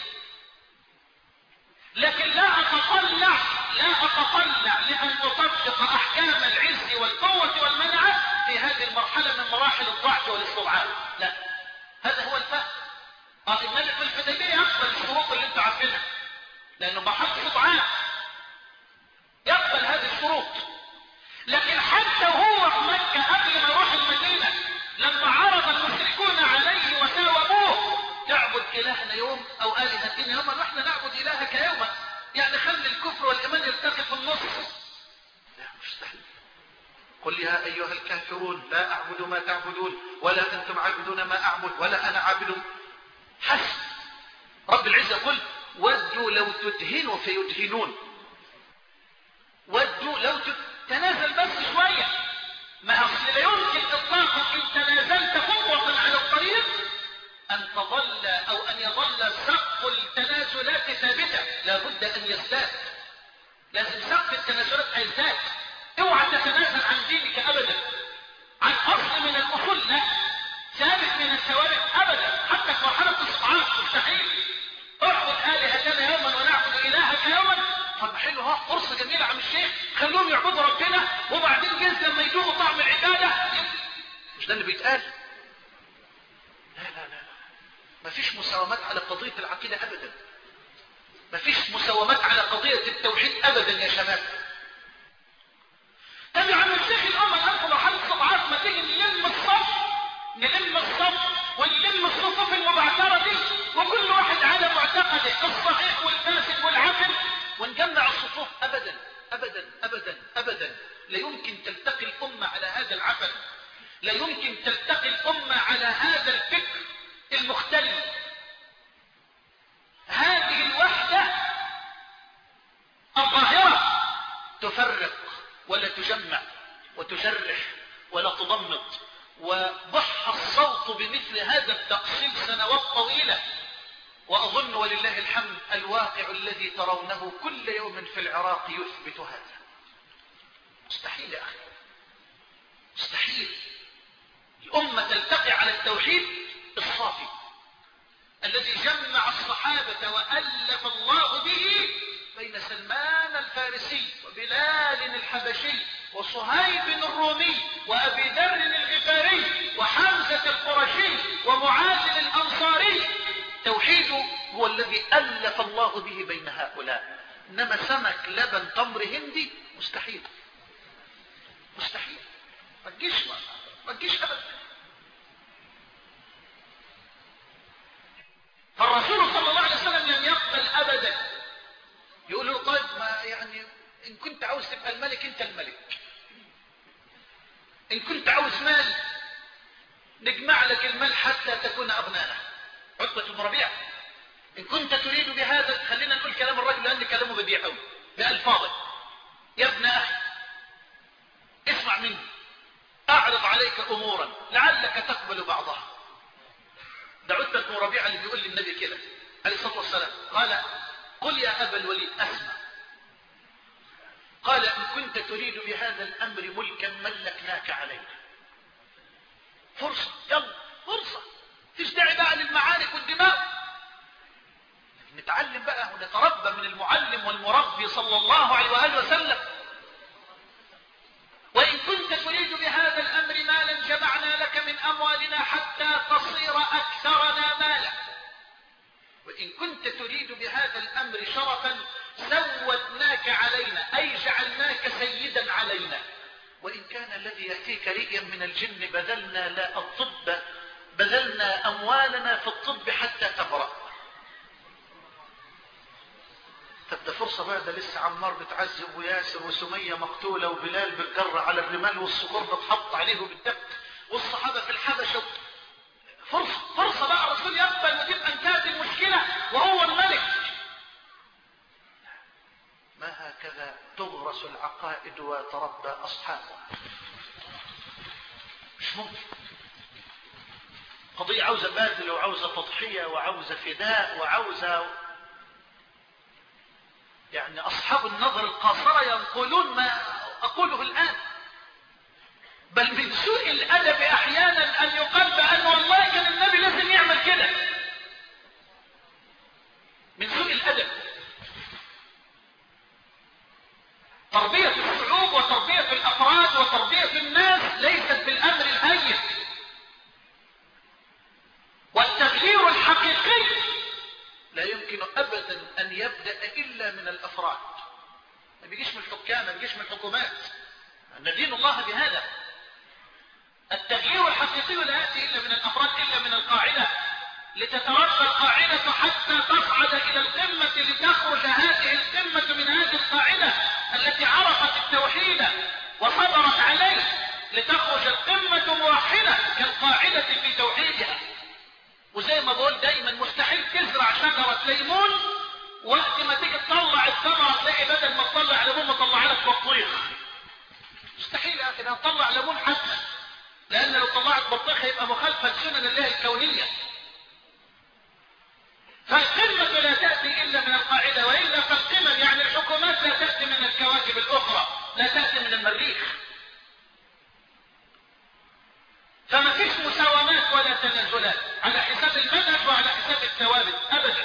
لكن لا اتطلع لا اتطلع لان اطبق احكام العز والقوة والمنعة في هذه المرحلة من مراحل الضعف والاستضعاف. لا، هذا هو الفهم. اه النبي في الحديبية يقبل الشروط اللي انتوا عارفينها لانه مرحلة استضعاف يقبل هذه الشروط. لكن حتى هو في مكة قبل ما يروح المدينة لما عرض المشركون عليه وساوموه تعبد إلهنا يوم أو آلهتنا يوما ونحن نعبد إلهك يوما، يعني خلي الكفر والإيمان يلتقي في النص. لا مستحيل. قل يا أيها الكافرون لا أعبد ما تعبدون ولا أنتم عابدون ما أعبد ولا أنا عابد. حسب رب العزة يقول ودوا لو تدهنوا فيدهنون. ودوا لو تتنازل بس شوية، ما أصل لا يمكن إطلاقا إن تنازلت خطوة على الطريق أن تظل أو أن يظل سقف التنازلات ثابتة، لا بد أن يزداد. لازم سقف التنازلات هيزداد. اوعى تتنازل عن دينك أبدا، عن أصل من الأصول لا، ثابت من الثوابت أبدا. حتى في مرحلة الاستضعاف مستحيل. اعبد آلهتنا يوما ونعبد إلهك يوما. طب حلو ها فرصة جميلة عم الشيخ، خلوهم يعبدوا ربنا وبعدين جزء لما يدوقوا طعم العبادة. مش ده اللي بيتقال؟ لا لا لا، مفيش مساومات على قضية العقيدة أبدا، مفيش مساومات على قضية التوحيد أبدا يا شباب. طب يا عم الشيخ الأمر أدخل مرحلة استضعاف، ما تيجي نلم الصف نلم الصف ونلم الصفوف المبعثرة دي وكل واحد على معتقده الصحيح والفاسد والعفن ونجمع الصفوف. أبدا أبدا أبدا أبدا، لا يمكن تلتقي الأمة على هذا العفن، لا يمكن تلتقي الأمة على هذا الفكر المختلف. هذه الوحدة الظاهرة تفرق ولا تجمع وتجرح ولا تضمد، وضح الصوت بمثل هذا التأصيل سنوات طويلة. وأظن ولله الحمد الواقع الذي ترونه كل يوم في العراق يثبت هذا. مستحيل يا أخي، مستحيل الأمة تلتقي على التوحيد الصافي الذي جمع الصحابة وألف الله به بين سلمان الفارسي وبلال الحبشي وصهيب الرومي وأبي ذر الغفاري وحمزة القرشي ومعاذ الأنصاري. توحيده هو الذي ألف الله به بين هؤلاء. إنما سمك لبن تمر هندي مستحيل، مستحيل، ما تجيش ما تجيش أبدا. فالرسول صلى الله عليه وسلم لم يقبل أبدا. يقول له طيب ما يعني إن كنت عاوز تبقى الملك أنت الملك، إن كنت عاوز مال نجمع لك المال حتى تكون أغنانا. عتبة بن ربيعة إن كنت تريد بهذا، خلينا نقول كلام الرجل لأن كلامه بديع قوي بألفاظه. يا ابن أخي اسمع مني، أعرض عليك أمورا لعلك تقبل بعضها. ده عتبة بن ربيعة اللي بيقول للنبي كده عليه الصلاة والسلام، قال قل يا أبا الوليد أسمع. قال إن كنت تريد بهذا الأمر ملكا ملكناك علينا. فرصة، يلا فرصة، فيش داعي بقى للمعارك والدماء. نتعلم بقى ونتربى من المعلم والمربي صلى الله عليه وآله وسلم. وإن كنت تريد بهذا الأمر مالا جمعنا لك من أموالنا حتى تصير أكثرنا مالا. وإن كنت تريد بهذا الأمر شرفا سودناك علينا، أي جعلناك سيدا علينا. وإن كان الذي يأتيك رئيا من الجن بذلنا لا الطب بذلنا أموالنا في الطب حتى تبرأ. طب ده فرصة بقى، ده لسه عمار بتعذب وياسر وسمية مقتولة وبلال بالجر على الرمال والصخور بتحط عليه وبالدق والصحابة في الحبشة. فرصة فرصة بقى الرسول يقبل وتبقى انتهت المشكلة وهو الملك. ما هكذا تغرس العقائد وتربى أصحابها. مش ممكن. قضية عاوزة باذل وعاوزة تضحية وعاوزة فداء وعاوزة، يعني أصحاب النظر القاصرة ينقلون ما أقوله الآن. بل من سوء الأدب أحيانا أن يقال بأن والله كان النبي لازم يعمل كده. من سوء الأدب. تربية الشعوب وتربية الأفراد وتربية الناس ليست بالأمر الهين. والتغيير الحقيقي لا يمكن أبدا أن يبدأ إلا من الأفراد. ما بيجيش من الحكام، ما بيجيش من الحكومات. ندين الله بهذا. التغيير الحقيقي لا يأتي إلا من الأفراد، إلا من القاعدة. لتتربى القاعدة حتى تصعد إلى القمة، لتخرج هذه القمة من هذه القاعدة التي عرفت التوحيد وصبرت عليه، لتخرج القمة موحدة كالقاعدة في توحيدها. وزي ما بقول دايما مستحيل تزرع شجرة ليمون وقت ما تيجي تطلع الثمرة تلاقي بدل ما تطلع ليمون مطلع لك بطيخ. مستحيل يا اخي، هتطلع ليمون حتى، لان لو طلعت بطيخ هيبقى مخالفة لسنن الله الكونية. فالقمة لا تأتي إلا من القاعدة، وإلا فالقمم يعني الحكومات لا تأتي من الكواكب الأخرى، لا تأتي من المريخ. فما فيش مساومات ولا تنازلات على حساب المنهج وعلى حساب الثوابت أبدا.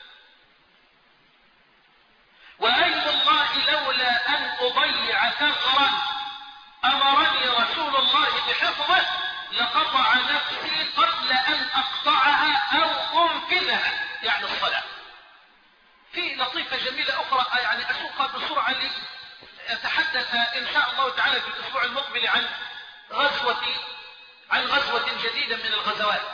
وأيم الله لولا أن أضيع ثغرا أمرني رسول الله بحفظه لقطع نفسي قبل أن أقطعها أو أنفذها، يعني الصلاة. في لطيفة جميلة أخرى يعني أسوقها بسرعة لأتحدث إن شاء الله تعالى في الأسبوع المقبل عن غزوة عن غزوة جديدة من الغزوات.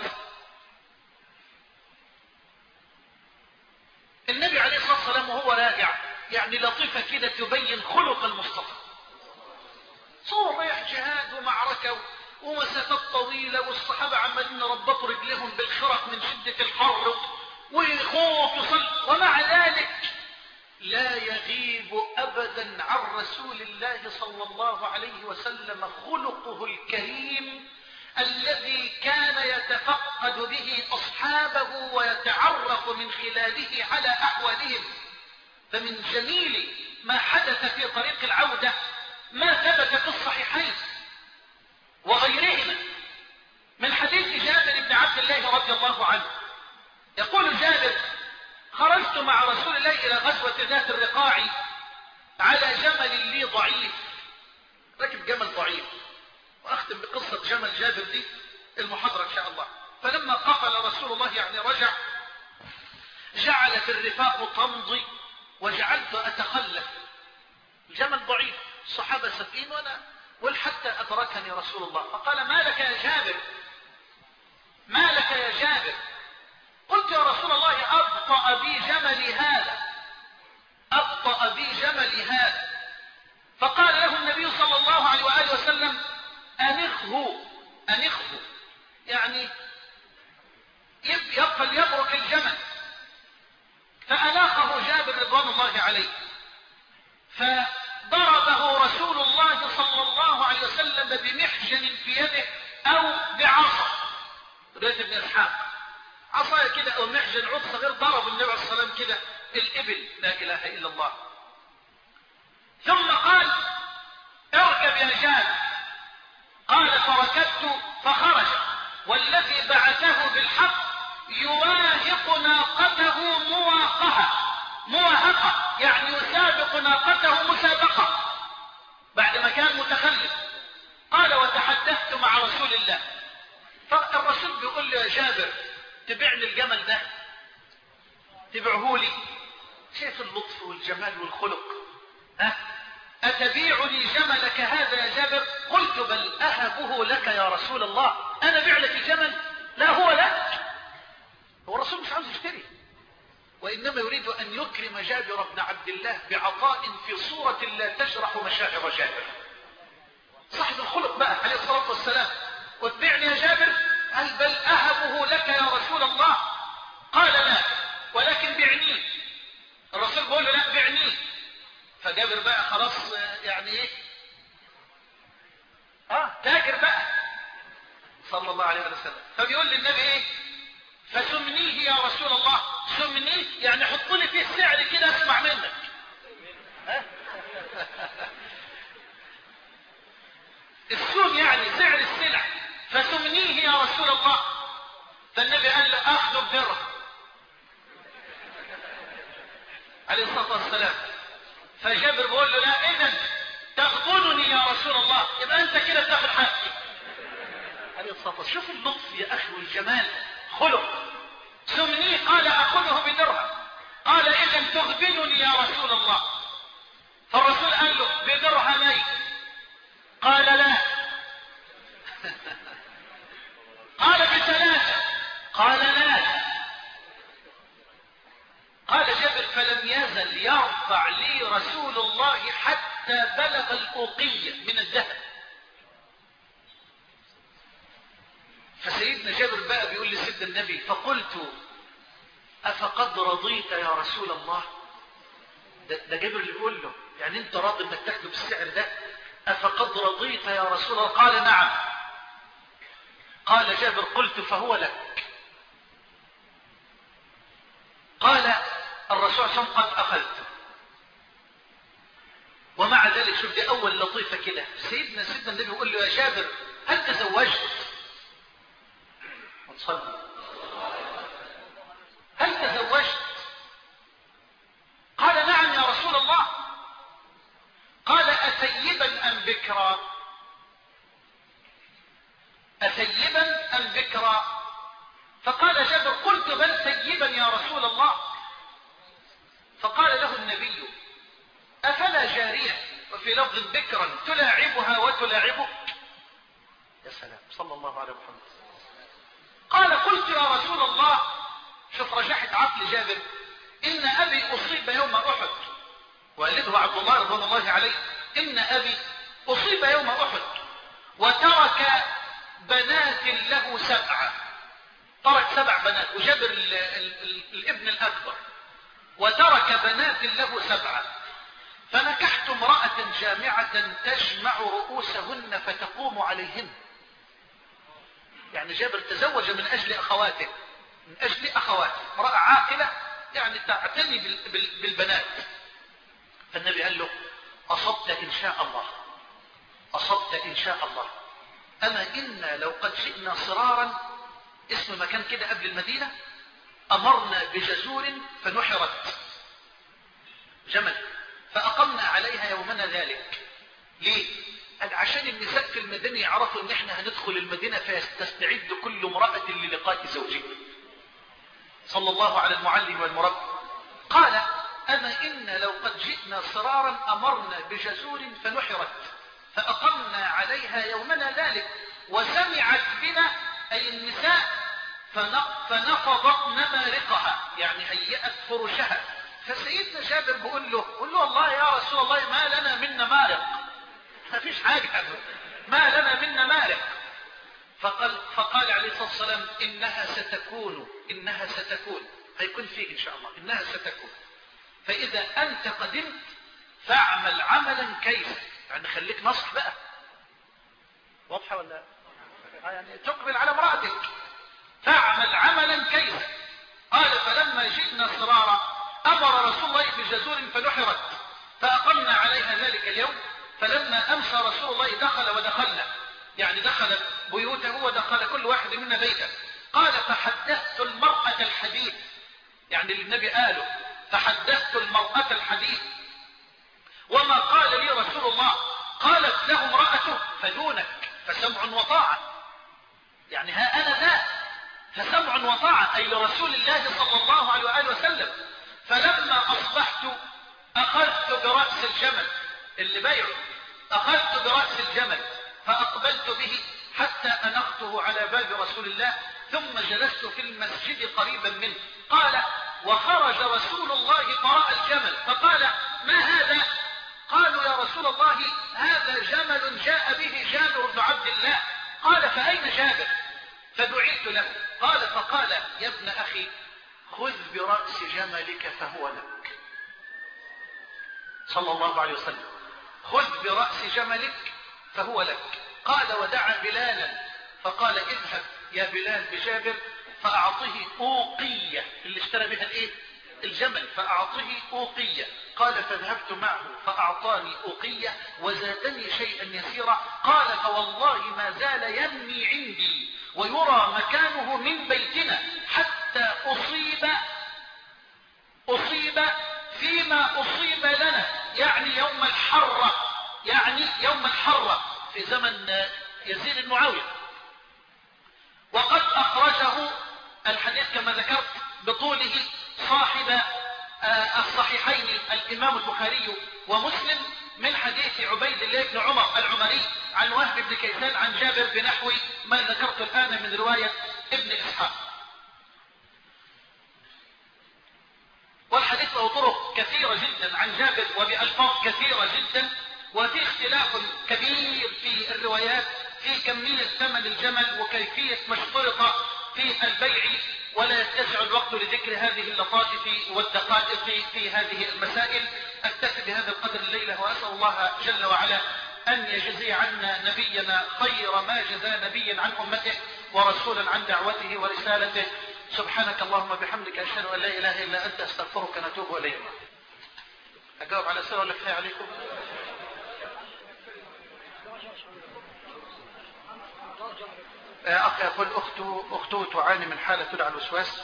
النبي عليه الصلاة والسلام وهو راجع يعني لطيفة كده تبين خلق المصطفى. صور رايح جهاد ومعركة ومسافات طويلة والصحابة عمالين ربطوا رجلهم بالخرق من شدة الحر وخوف وصل، ومع ذلك لا يغيب أبدا عن رسول الله صلى الله عليه وسلم خلقه الكريم الذي كان يتفقد به أصحابه ويتعرف من خلاله على أحوالهم. فمن جميل ما حدث في طريق العودة ما ثبت في الصحيحين وغيرهما من حديث جابر بن عبد الله رضي الله عنه. يقول جابر: خرجت مع رسول الله إلى غزوة ذات الرقاع على جمل لي ضعيف، ركب جمل ضعيف. وأختم بقصة جمل جابر دي المحاضرة إن شاء الله. فلما قفل رسول الله يعني رجع، جعلت الرفاق تمضي وجعلت أتخلف. الجمل ضعيف، الصحابة سبقين وأنا ولحتى أدركني رسول الله فقال: ما لك يا جابر؟ ما لك يا جابر؟ قلت: يا رسول الله أبطأ بي جملي هذا أبطأ بي جملي هذا. فقال له النبي صلى الله عليه وآله وسلم: أنخه أنخه، يعني يبقى ليبرك الجمل. فأناخه جابر رضوان الله عليه، فضربه رسول الله صلى الله عليه وسلم بمحجن في يده أو بعصا. رواية ابن إسحاق عصايا كده أو محجن عود صغير، ضرب النبي عليه الصلاة والسلام كده الإبل، لا إله إلا الله. ثم قال: اركب يا جابر. قال: فركبت فخرج والذي بعثه بالحق يواهق ناقته مواقهة مواهقة، يعني يسابق ناقته مسابقة بعد ما كان متخلف. قال: وتحدثت مع رسول الله. فالرسول بيقول له: يا جابر تبعني الجمل ده، تبعه لي. شايف اللطف والجمال والخلق؟ ها؟ أتبيعني جملك هذا يا جابر؟ قلت: بل أهبه لك يا رسول الله. أنا بيع لك الجمل؟ لا هو لا، هو الرسول مش عاوز يشتري، وإنما يريد أن يكرم جابر بن عبد الله بعطاء في صورة لا تشرح مشاعر جابر. صاحب الخلق بقى عليه الصلاة والسلام. واتبعني يا جابر، قال بل أهبه لك يا رسول الله. قال لا ولكن بعنيه. الرسول بيقول له لا بعنيه. فجابر بقى خلاص يعني ايه، اه تاجر بقى صلى الله عليه وسلم. فبيقول للنبي ايه، فسمنيه يا رسول الله. سمنيه يعني حط لي فيه سعر كده اسمع منك. السوم يعني سعر السلع. فسمنيه يا رسول الله. فالنبي قال له اخذ بدرهم عليه الصلاة والسلام. فجابر بيقول له لا اذا تغبنني يا رسول الله، يبقى انت كده بتاخد حقي عليه الصلاة والسلام. شوف اللطف يا اخي والجمال، خلق. سمنيه قال اخذه بدرهم. قال اذا تغبنني يا رسول الله. فالرسول قال له بدرهمين. قال لا. قال بثلاثة. قال لا. قال جابر فلم يزل يرفع لي رسول الله حتى بلغ الأوقية من الذهب. فسيدنا جابر بقى بيقول لسيدنا النبي فقلت أفقد رضيت يا رسول الله؟ ده, ده جابر اللي بيقول له يعني انت راضي انك تاخده بالسعر ده؟ أفقد رضيت يا رسول الله؟ قال نعم. قال جابر قلت فهو لك. قال الرسول صلى الله عليه وسلم قد أخذته. ومع ذلك شوف دي أول لطيفة كده، سيدنا سيدنا النبي يقول له يا جابر هل تزوجت؟ وتصلي هل تزوجت؟ قال نعم يا رسول الله. قال أثيبا أم بكرا؟ أثيبا أم بكرا؟ فقال جابر قلت بل ثيبا يا رسول الله. فقال له النبي أفلا جارية وفي لفظ بكرا تلاعبها وتلاعبك؟ يا سلام صلى الله عليه وسلم. قال قلت يا رسول الله، شوف رجحت عقل جابر، إن أبي أصيب يوم أحد. والده عبد الله رضوان الله عليه إن أبي أصيب يوم أحد وترك بنات له سبعة. ترك سبع بنات، وجابر ال ال ال الابن الأكبر، وترك بنات له سبعة. فنكحت امرأة جامعة تجمع رؤوسهن فتقوم عليهن. يعني جابر تزوج من أجل أخواته، من أجل أخواته، امرأة عاقلة يعني تعتني بالبنات. فالنبي قال له أصبت إن شاء الله، أصبت إن شاء الله. أما إنا لو قد جئنا صرارا، اسم مكان كده قبل المدينة، أمرنا بجزور فنحرت جمل فأقمنا عليها يومنا ذلك. ليه؟ قال عشان النساء في المدينة يعرفوا ان احنا هندخل المدينة فيستعد كل امرأة للقاء زوجها صلى الله على المعلم والمربي. قال أما إنا لو قد جئنا صرارا أمرنا بجزور فنحرت فأقمنا عليها يومنا ذلك وسمعت بنا أي النساء فنفضت نمارقها يعني هيئت فرشها. فسيدنا جابر بيقول له قل له والله يا رسول الله ما لنا من نمارق، ما فيش حاجة، ما لنا من نمارق. فقال, فقال عليه الصلاة والسلام إنها ستكون، إنها ستكون، هيكون فيه إن شاء الله، إنها ستكون. فإذا أنت قدمت فاعمل عملا كيف، يعني خليك نصح بقى، واضحة ولا يعني تقبل على امرأتك، فاعمل عملا كيف. قال فلما جئنا صرارا أمر رسول الله بجزور فنحرت فأقمنا عليها ذلك اليوم. فلما أمسى رسول الله دخل ودخلنا، يعني دخل بيوته ودخل كل واحد منا بيته. قال فحدثت المرأة الحديث، يعني اللي النبي قاله فحدثت المرأة الحديث وما قال لي رسول الله. قالت له امرأته فدونك فسمع وطاعة، يعني ها أنا ذا فسمع وطاعة أي لرسول الله صلى الله عليه وآله وسلم. فلما أصبحت أخذت برأس الجمل اللي بيعه، أخذت برأس الجمل فأقبلت به حتى أنقته على باب رسول الله ثم جلست في المسجد قريبا منه. قال وخرج رسول الله قراء الجمل فقال ما هذا؟ قالوا يا رسول الله هذا جمل جاء به جابر بن عبد الله. قال فأين جابر؟ فدعيت له. قال فقال يا ابن أخي خذ برأس جملك فهو لك، صلى الله عليه وسلم، خذ برأس جملك فهو لك. قال ودعا بلالا فقال اذهب يا بلال بجابر فأعطه أوقية، اللي اشترى بها الايه؟ الجمل، فأعطه أوقية. قال فذهبت معه فأعطاني أوقية وزادني شيئا يسيرا. قال فوالله ما زال ينمي عندي ويرى مكانه من بيتنا حتى أصيب أصيب فيما أصيب لنا، يعني يوم الحرة، يعني يوم الحرة في زمن يزيد بن معاوية. وقد أخرجه الحديث كما ذكرت بطوله صاحب الصحيحين الإمام البخاري ومسلم من حديث عبيد الله بن عمر العمري عن وهب بن كيسان عن جابر بنحو ما ذكرت الآن من رواية ابن إسحاق. والحديث له طرق كثيرة جدا عن جابر وبألفاظ كثيرة جدا، وفي اختلاف كبير في الروايات في كمية ثمن الجمل وكيفية ما اشترط في البيع، ولا يتسع الوقت لذكر هذه اللطائف والدقائق في هذه المسائل. أكتفي بهذا القدر الليلة وأسأل الله جل وعلا أن يجزي عنا نبينا خير ما جزى نبيا عن أمته ورسولا عن دعوته ورسالته. سبحانك اللهم بحمدك أشهد أن لا إله إلا أنت أستغفرك ونتوب إليك. أجاوب على سؤال ولا كفاية عليكم؟ أخي يقول أخته, أخته تعاني من حالة تدعى الوسواس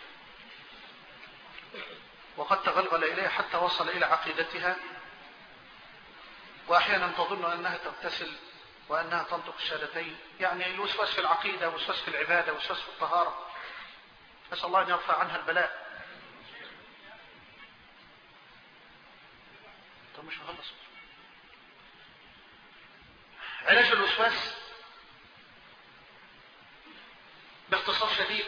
وقد تغلغل إليها حتى وصل إلى عقيدتها، وأحيانا تظن أنها تغتسل وأنها تنطق الشهادتين، يعني الوسواس في العقيدة وسواس في العبادة وسواس في الطهارة. أسأل الله أن يرفع عنها البلاء. طب مش مخلص. علاج الوسواس باختصار شديد،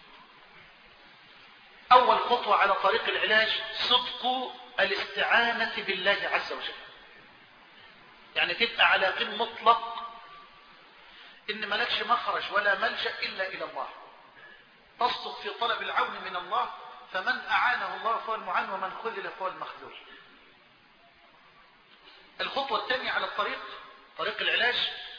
أول خطوة على طريق العلاج صدق الاستعانة بالله عز وجل، يعني تبقى على قيم مطلق إن ملكش مخرج ولا ملجأ إلا إلى الله، تصدق في طلب العون من الله، فمن أعانه الله فهو المعان ومن خذل فهو المخذول. الخطوة الثانية على الطريق طريق العلاج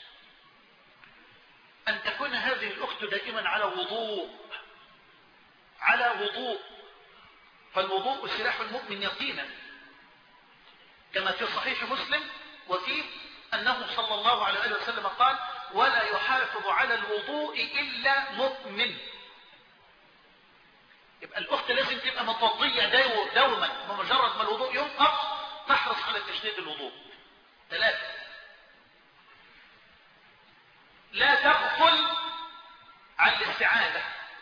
أن تكون هذه الأخت دائما على وضوء، على وضوء، فالوضوء سلاح المؤمن يقينا، كما في صحيح مسلم وفيه أنه صلى الله عليه وسلم قال ولا يحافظ على الوضوء إلا مؤمن. يبقى الأخت لازم تبقى متوضية دوما، بمجرد ما الوضوء ينقض تحرص على تجديد الوضوء. ثلاثة، لا تغفل عن الاستعاذة.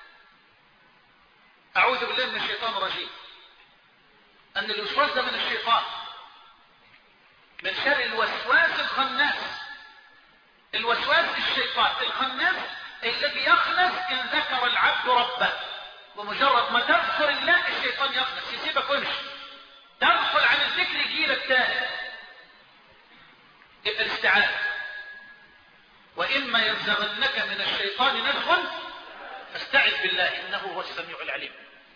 أعوذ بالله من الشيطان الرجيم، أن الوسواس ده من الشيطان، من شر الوسواس الخناس. الوسواس الشيطان الخناس الذي يخنس إن ذكر العبد ربه، ومجرد ما تذكر الله الشيطان يخنس يسيبك ويمشي، تغفل عن الذكر يجيلك تاني. يبقى الاستعاذة، وإما ينزغنك من الشيطان نزغ فاستعذ بالله إنه هو السميع العليم.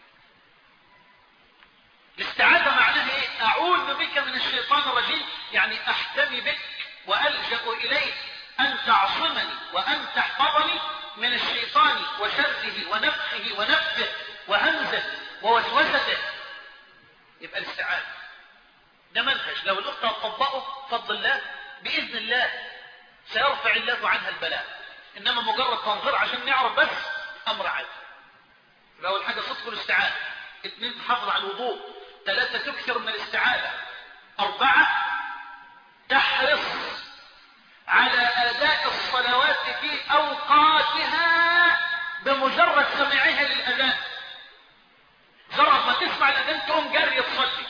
الاستعاذة معناها ايه؟ أعوذ بك من الشيطان الرجيم، يعني أحتمي بك وألجأ إليك أن تعصمني وأن تحفظني من الشيطان وشره ونفخه ونفه وهمزه ووسوسته. يبقى الاستعاذة ده منهج لو الأخت تطبقه بفضل الله بإذن الله سيرفع الله عنها البلاء. إنما مجرد تنظير عشان نعرف بس أمر عادي. أول حاجة صدق الاستعاذة، اثنين تحافظ على الوضوء، ثلاثة تكثر من الاستعاذة، أربعة تحرص على أداء الصلوات في أوقاتها بمجرد سماعها للأذان. مجرد ما تسمع الأذان تقوم جري تصلي.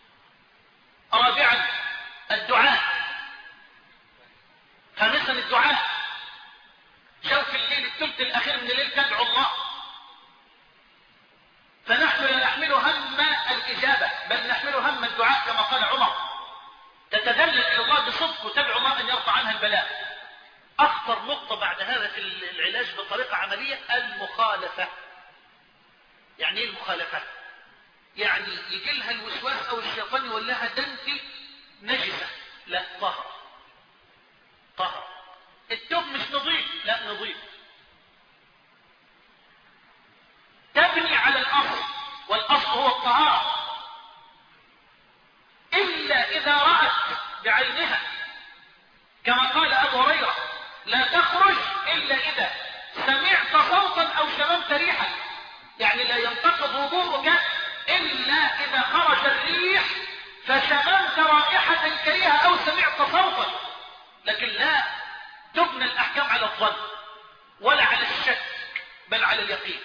رابعا الدعاء، خامسا الدعاء، إلى الله بصدق وتدعو الله أن يرفع عنها البلاء. أخطر نقطة بعد هذا في العلاج بطريقة عملية المخالفة. يعني إيه المخالفة؟ يعني يجي لها الوسواس أو الشيطان يقول لها ده أنت نجسة، لا طهر طهر. التوب مش نظيف، لا نظيف. تبني على الأصل، والأصل هو الطهارة، إلا إذا رأت بعينها كما قال أبو هريرة لا تخرج إلا إذا سمعت صوتا أو شممت ريحا. يعني لا ينتقض وضوءك إلا إذا خرج الريح فشممت رائحة كريهة أو سمعت صوتا. لكن لا تبنى الأحكام على الظن ولا على الشك، بل على اليقين.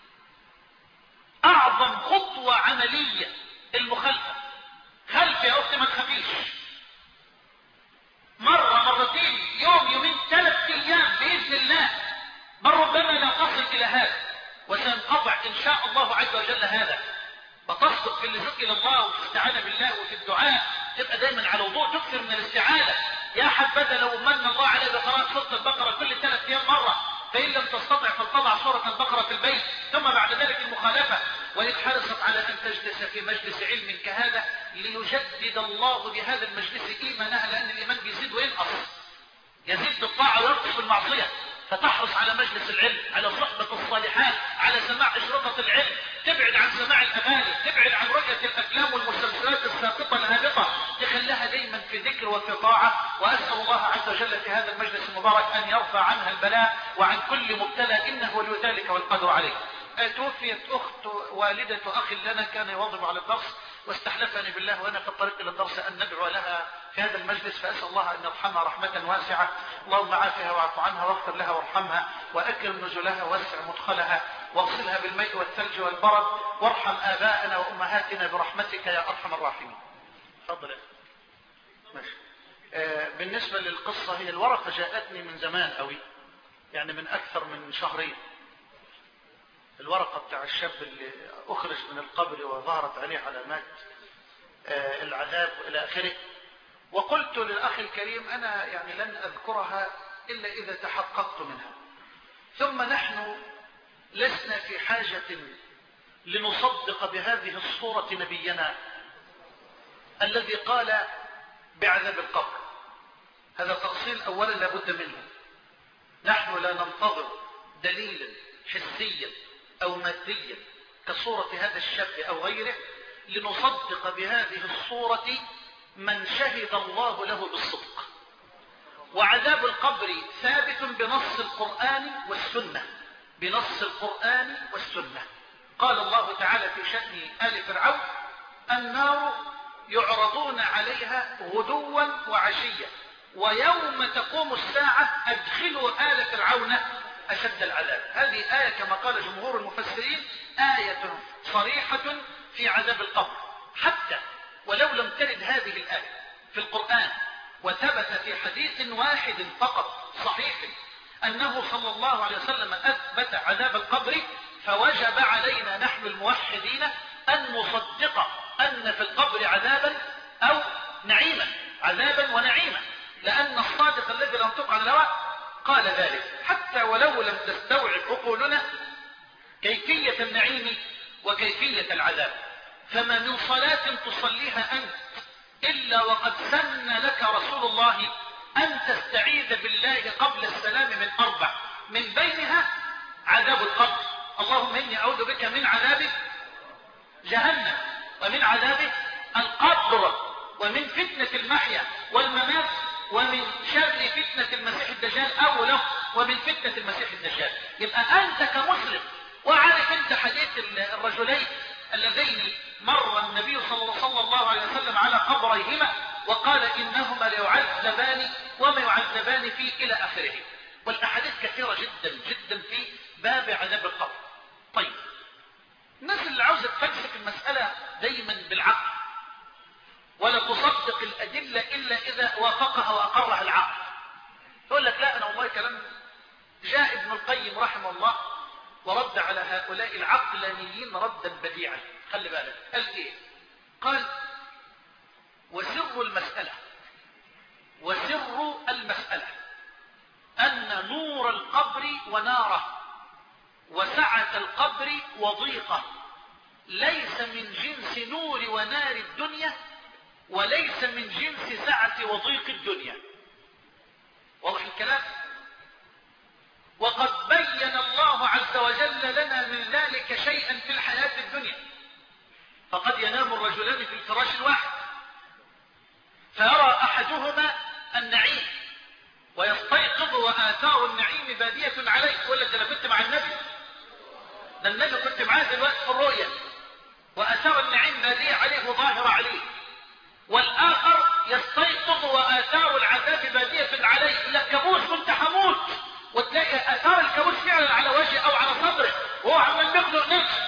أعظم خطوة عملية المخالفة. خلف يا أختي ما تخافيش، مرة مرتين يوم يومين ثلاث أيام بإذن الله، بل ربما لا تصل إلى هذا، وسينقطع إن شاء الله عز وجل هذا. فتصدق في اللجوء إلى الله والاستعانة بالله وفي الدعاء، تبقى دايما على وضوء، تكثر من الاستعانة. يا حبذا لو من الله عليه بقراءة سورة البقرة كل ثلاث أيام مرة، فإن لم تستطع فلتضع سورة البقرة في البيت. ثم بعد ذلك المخالفة. وإن حرصت على أن تجلس في مجلس علم كهذا ليجدد الله بهذا المجلس إيمانها، لأن الإيمان بيزيد وينقص، يزيد بالطاعة وينقص بالمعصية. فتحرص على مجلس العلم، على صحبة الصالحات، على سماع أشرطة العلم، تبعد عن سماع الأغاني، تبعد عن رؤية الأفلام والمسلسلات الساقطة الهابطة، تخليها دايما في ذكر وفي طاعة. وأسأل الله عز وجل في هذا المجلس المبارك أن يرفع عنها البلاء وعن كل مبتلى، إنه ولي ذلك والقدر عليه. توفيت أخت والدة أخ لنا كان يواظب على الدرس، واستحلفني بالله وأنا في الطريق إلى الدرس أن ندعو لها في هذا المجلس، فأسأل الله أن يرحمها رحمة واسعة. اللهم عافها واعف عنها واغفر لها وارحمها وأكرم نزلها ووسع مدخلها واغسلها بالماء والثلج والبرد، وارحم آباءنا وأمهاتنا برحمتك يا أرحم الراحمين. تفضل. ماشي. آه بالنسبة للقصة، هي الورقة جاءتني من زمان قوي، يعني من أكثر من شهرين. الورقة بتاع الشاب اللي أخرج من القبر وظهرت عليه علامات آه العذاب إلى آخره. وقلت للأخ الكريم أنا يعني لن أذكرها إلا إذا تحققت منها. ثم نحن لسنا في حاجة لنصدق بهذه الصورة نبينا الذي قال بعذاب القبر. هذا تأصيل أولا لابد منه. نحن لا ننتظر دليلا حسيا أو ماديا كصورة هذا الشاب أو غيره لنصدق بهذه الصورة من شهد الله له بالصدق. وعذاب القبر ثابت بنص القرآن والسنة، بنص القرآن والسنة. قال الله تعالى في شأن آل فرعون النار يعرضون عليها غدوا وعشيا ويوم تقوم الساعة أدخلوا آل فرعون أشد العذاب. هذه آية كما قال جمهور المفسرين آية صريحة في عذاب القبر، حتى ولو لم ترد هذه الآية في القرآن وثبت في حديث واحد فقط صحيح أنه صلى الله عليه وسلم أثبت عذاب القبر، فوجب علينا نحن الموحدين أن نصدق أن في القبر عذابا أو نعيما، عذابا ونعيما، لأن الصادق الذي لم تقع على الهوى قال ذلك. حتى ولو لم تستوعب عقولنا كيفية النعيم وكيفية العذاب، فما من صلاة تصليها أنت إلا وقد سن لك رسول الله أن تستعيذ بالله قبل السلام من أربع، من بينها عذاب القبر. اللهم إني أعوذ بك من عذاب جهنم ومن عذاب القبر ومن فتنة المحيا والممات ومن شر فتنة المسيح الدجال أو له ومن فتنة المسيح الدجال. يبقى أنت كمسلم وعارف أنت حديث الرجلين اللذين مر النبي صلى الله عليه وسلم على قبريهما وقال إنهما ليعذبان وما يعذبان فيه إلى آخره. والأحاديث كثيرة جدا جدا في باب عذاب القبر. طيب، الناس اللي عاوزة تفلسف المسألة دايما بالعقل ولا تصدق الأدلة إلا إذا وافقها وأقرها العقل، يقول لك لا أنا والله كلام جاء ابن القيم رحمه الله ورد على هؤلاء العقلانيين ردا بديعا. خلي بالك، قال ايه؟ قال وسر المسألة سر المسألة أن نور القبر وناره وسعة القبر وضيقه ليس من جنس نور ونار الدنيا وليس من جنس سعة وضيق الدنيا. واضح الكلام؟ وقد بين الله عز وجل لنا من ذلك شيئا في الحياة الدنيا. فقد ينام الرجلان في الفراش الواحد فيرى أحدهما النعيم ويستيقظ وآثار النعيم بادية عليه، يقول لك أنا كنت مع النبي، ده النبي كنت معاه دلوقتي في الرؤيا، وآثار النعيم بادية عليه وظاهرة عليه. والآخر يستيقظ وآثار العذاب بادية عليه، يقول لك كابوس كنت هموت، وتلاقي آثار الكابوس فعلا على وجهه أو على صدره وهو عمال يخلق نفسه.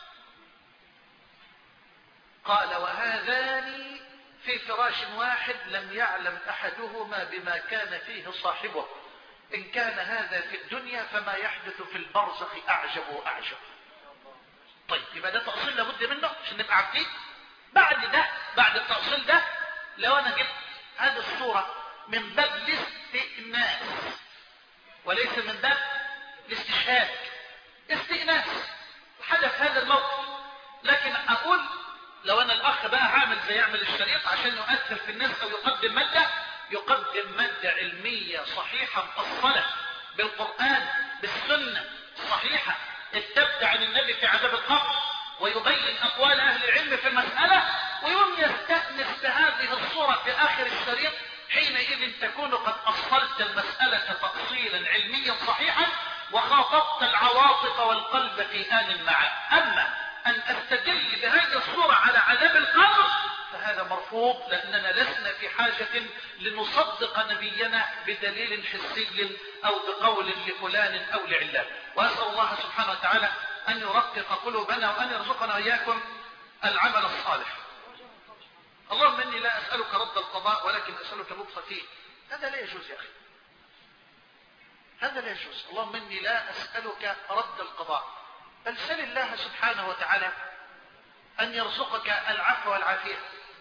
قال وهذان في فراش واحد لم يعلم أحدهما بما كان فيه صاحبه، إن كان هذا في الدنيا فما يحدث في البرزخ أعجب وأعجب. طيب يبقى ده تأصيل لابد منه عشان نبقى عارفين. بعد ده بعد التأصيل ده لو أنا جبت هذه الصورة من باب الاستئناس وليس من باب الاستشهاد، استئناس حدث هذا الموقف، لكن أقول لو أنا الأخ بقى عامل زي يعمل الشريط عشان يؤثر في الناس أو يقدم مادة، يقدم مادة علمية صحيحة مفصلة بالقرآن بالسنة صحيحة التبت عن النبي في عذاب القبر ويبين أقوال أهل العلم في المسألة، ويوم يستأنس بهذه الصورة في آخر الشريط، حينئذ تكون قد أصلت المسألة تأصيلا علميا صحيحا وخاطبت العواطف والقلب في آن معا. أما أن أستدل بهذه الصورة على عذاب القبر فهذا مرفوض، لأننا لسنا في حاجة لنصدق نبينا بدليل حسي أو بقول لفلان أو لعلان. وأسأل الله سبحانه وتعالى أن يرقق قلوبنا وأن يرزقنا وإياكم العمل الصالح. اللهم إني لا أسألك رد القضاء ولكن أسألك لطف فيه. هذا لا يجوز يا أخي، هذا لا يجوز. اللهم إني لا أسألك رد القضاء، بل سل الله سبحانه وتعالى أن يرزقك العفو والعافية.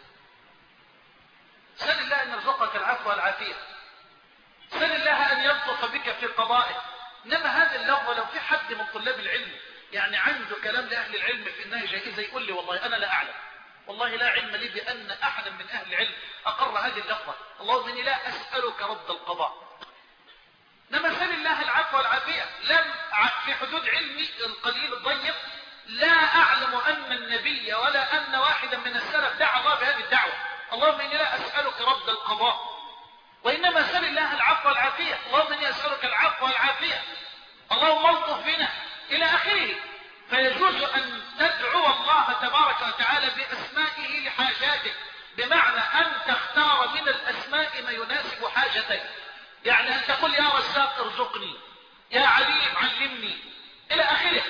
سل الله أن يرزقك العفو والعافية، سل الله أن يلطف بك في قضائه. إنما هذا اللغو لو في حد من طلاب العلم يعني عنده كلام لأهل العلم في إنها جائزة يقول لي والله أنا لا أعلم، والله لا علم لي بأن أحدا من أهل العلم أقر هذه اللفظة، اللهم إني لا أسألك رد القضاء. إنما سل الله العفو والعافية. لم في حدود علمي القليل الضيق لا أعلم أن النبي ولا أن واحدا من السلف دعا الله بهذه الدعوة، اللهم إني لا أسألك رد القضاء، وإنما سل الله العفو والعافية. اللهم إني أسألك العفو والعافية، اللهم الطف بنا إلى آخره. فيجوز أن تدعو الله تبارك وتعالى بأسمائه لحاجاتك، بمعنى أن تختار من الأسماء ما يناسب حاجتك، يعني أن تقول يا رزاق ارزقني، يا عليم علمني إلى آخره.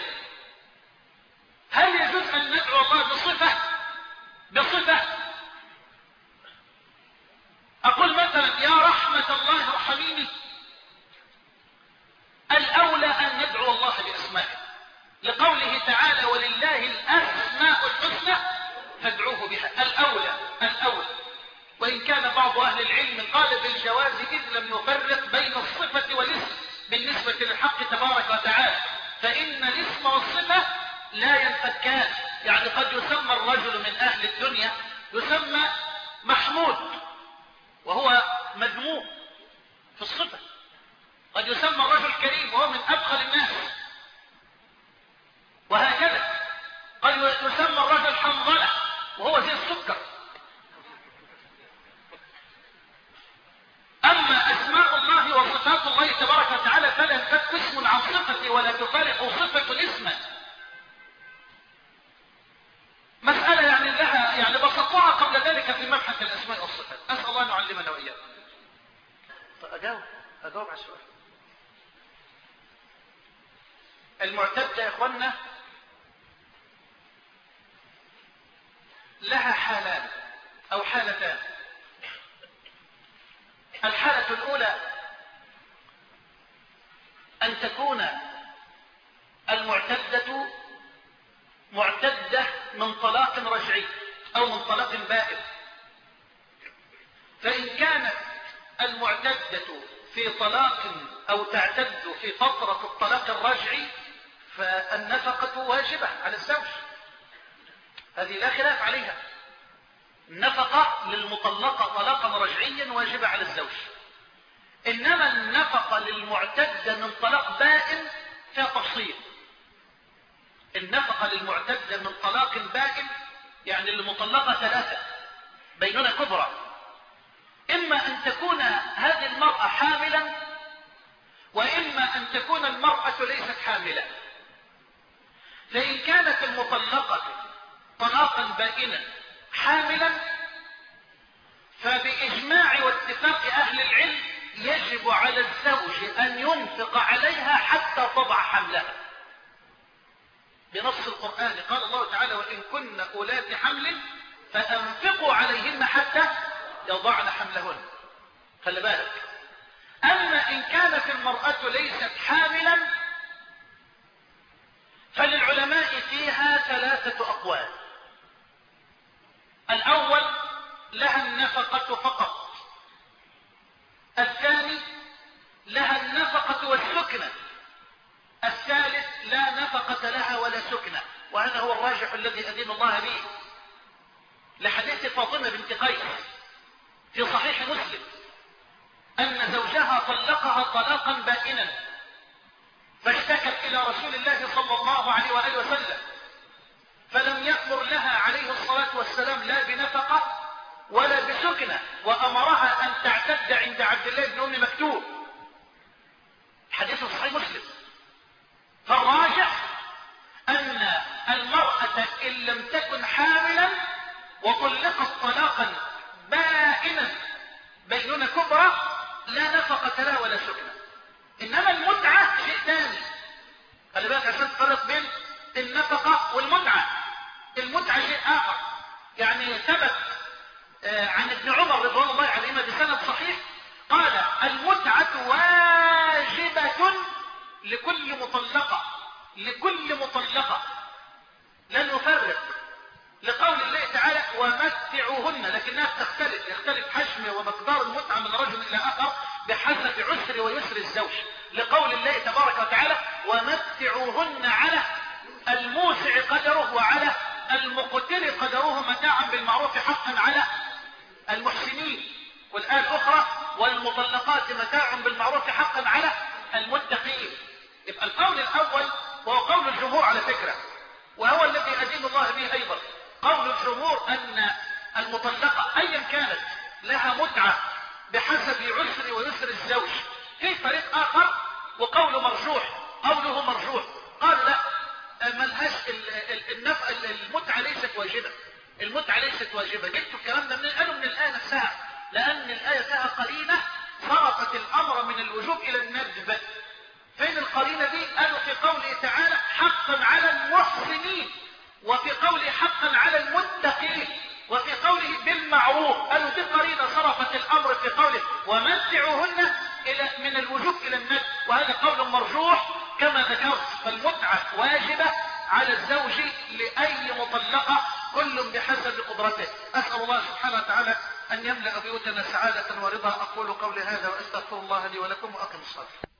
هل يجوز أن ندعو الله بصفة بصفة أقول مثلا يا رحمة الله ارحميني؟ الأولى أن ندعو الله بأسمائه، لقوله تعالى ولله الأسماء الحسنى فادعوه بها. الأولى الأولى وإن كان بعض أهل العلم قال بالجواز إذ لم يفرق بين الصفة والاسم بالنسبة للحق تبارك وتعالى، فإن الاسم والصفة لا ينفكان. يعني قد يسمى الرجل من أهل الدنيا يسمى محمود وهو مذموم في الصفة، قد يسمى الرجل كريم وهو من أبخل الناس، وهكذا قد يسمى الرجل حنظلة وهو زي السكر. أما أسماء الله وصفات الله تبارك وتعالى فلا ينفك اسم عن صفة ولا تفارق صفة الاسم. مسألة يعني لها يعني بسطوها قبل ذلك في مبحث الأسماء والصفات. أسأل الله أن يعلمنا وإياكم. أجاوب أجاوب على السؤال. المعتدة يا إخوانا لها حالان أو حالتان. الحالة الأولى أن تكون المعتدة معتدة من طلاق رجعي أو من طلاق بائن. فإن كانت المعتدة في طلاق أو تعتد في فترة الطلاق الرجعي فالنفقة واجبة على الزوج، هذه لا خلاف عليها. النفقة للمطلقة طلاقا رجعيا واجبة على الزوج، إنما النفقة للمعتدة من طلاق بائن فيها تفصيل. النفقة للمعتدة من طلاق بائن يعني المطلقة ثلاثة بينونة كبرى، إما أن تكون هذه المرأة حاملا، وإما أن تكون المرأة ليست حاملة. فإن كانت المطلقة طلاقا بائنا حاملا فبإجماع واتفاق أهل العلم يجب على الزوج أن ينفق عليها حتى تضع حملها بنص القرآن. قال الله تعالى: وإن كن أولات حمل فأنفقوا عليهن حتى يضعن حملهن. خلي بالك. أما إن كانت المرأة ليست حاملا فللعلماء فيها ثلاثة أقوال. الأول لها النفقة فقط، الثاني لها النفقة والسكنة، الثالث لا نفقة لها ولا سكنة، وهذا هو الراجح الذي أدين الله به لحديث فاطمة بنت قيس في صحيح مسلم أن زوجها طلقها طلاقا بائنا، فاشتكت إلى رسول الله صلى الله عليه وآله وسلم، فلم يأمر لها عليه الصلاة والسلام لا بنفقة ولا بسكنة، وأمرها أن تعتد عند عبد الله بن أم مكتوم. حديث صحيح مسلم. فالراجح أن المرأة إن لم تكن حاملا وطلقت طلاقا بائنا بينونة كبرى لا نفقة لها ولا سكنة. إنما المتعة شيء ثاني، خلي بالك عشان تفرق بين النفقة والمتعة. المتعة شيء آخر. يعني ثبت عن ابن عمر رضوان الله عليهما بسند صحيح قال: المتعة واجبة لكل مطلقة، لكل مطلقة لا نفرق، لقول الله تعالى: ومتعوهن، لكنها تختلف، يختلف حجم ومقدار المتعة من رجل إلى آخر بحسب عسر ويسر الزوج، لقول الله تبارك وتعالى: ومتعوهن على الموسع قدره وعلى المقتر قدره متاعا بالمعروف حقا على المحسنين. والآية الأخرى: والمطلقات متاع بالمعروف حقا على المتقين. يبقى القول الأول وهو قول الجمهور على فكرة، وهو الذي أدين الله به أيضا، قول الجمهور أن المطلقة أيا كانت لها متعة بحسب عسر ويسر الزوج. في فريق آخر وقوله مرجوح، قوله مرجوح، قال لا، ملهاش المتعة ليست واجبة، المتعة ليست واجبة. جبتوا الكلام ده من قالوا من الآية نفسها، لأن الآية فيها قرينة صرفت الأمر من الوجوب إلى الندب. فين القرينة دي؟ قالوا في قوله تعالى: حقا على المحسنين، وفي قوله حقا على المتقين، وفي قوله بالمعروف. قالوا دي قرينة صرفت الأمر في قوله ومتعوهن إلى من الوجوب إلى الندب، وهذا قول مرجوح كما ذكرت. فالمتعة واجبة على الزوج لأي مطلقة كل بحسب قدرته. أسأل الله سبحانه وتعالى أن يملأ بيوتنا سعادة ورضا. أقول قولي هذا وأستغفر الله لي ولكم وأقم الصلاة.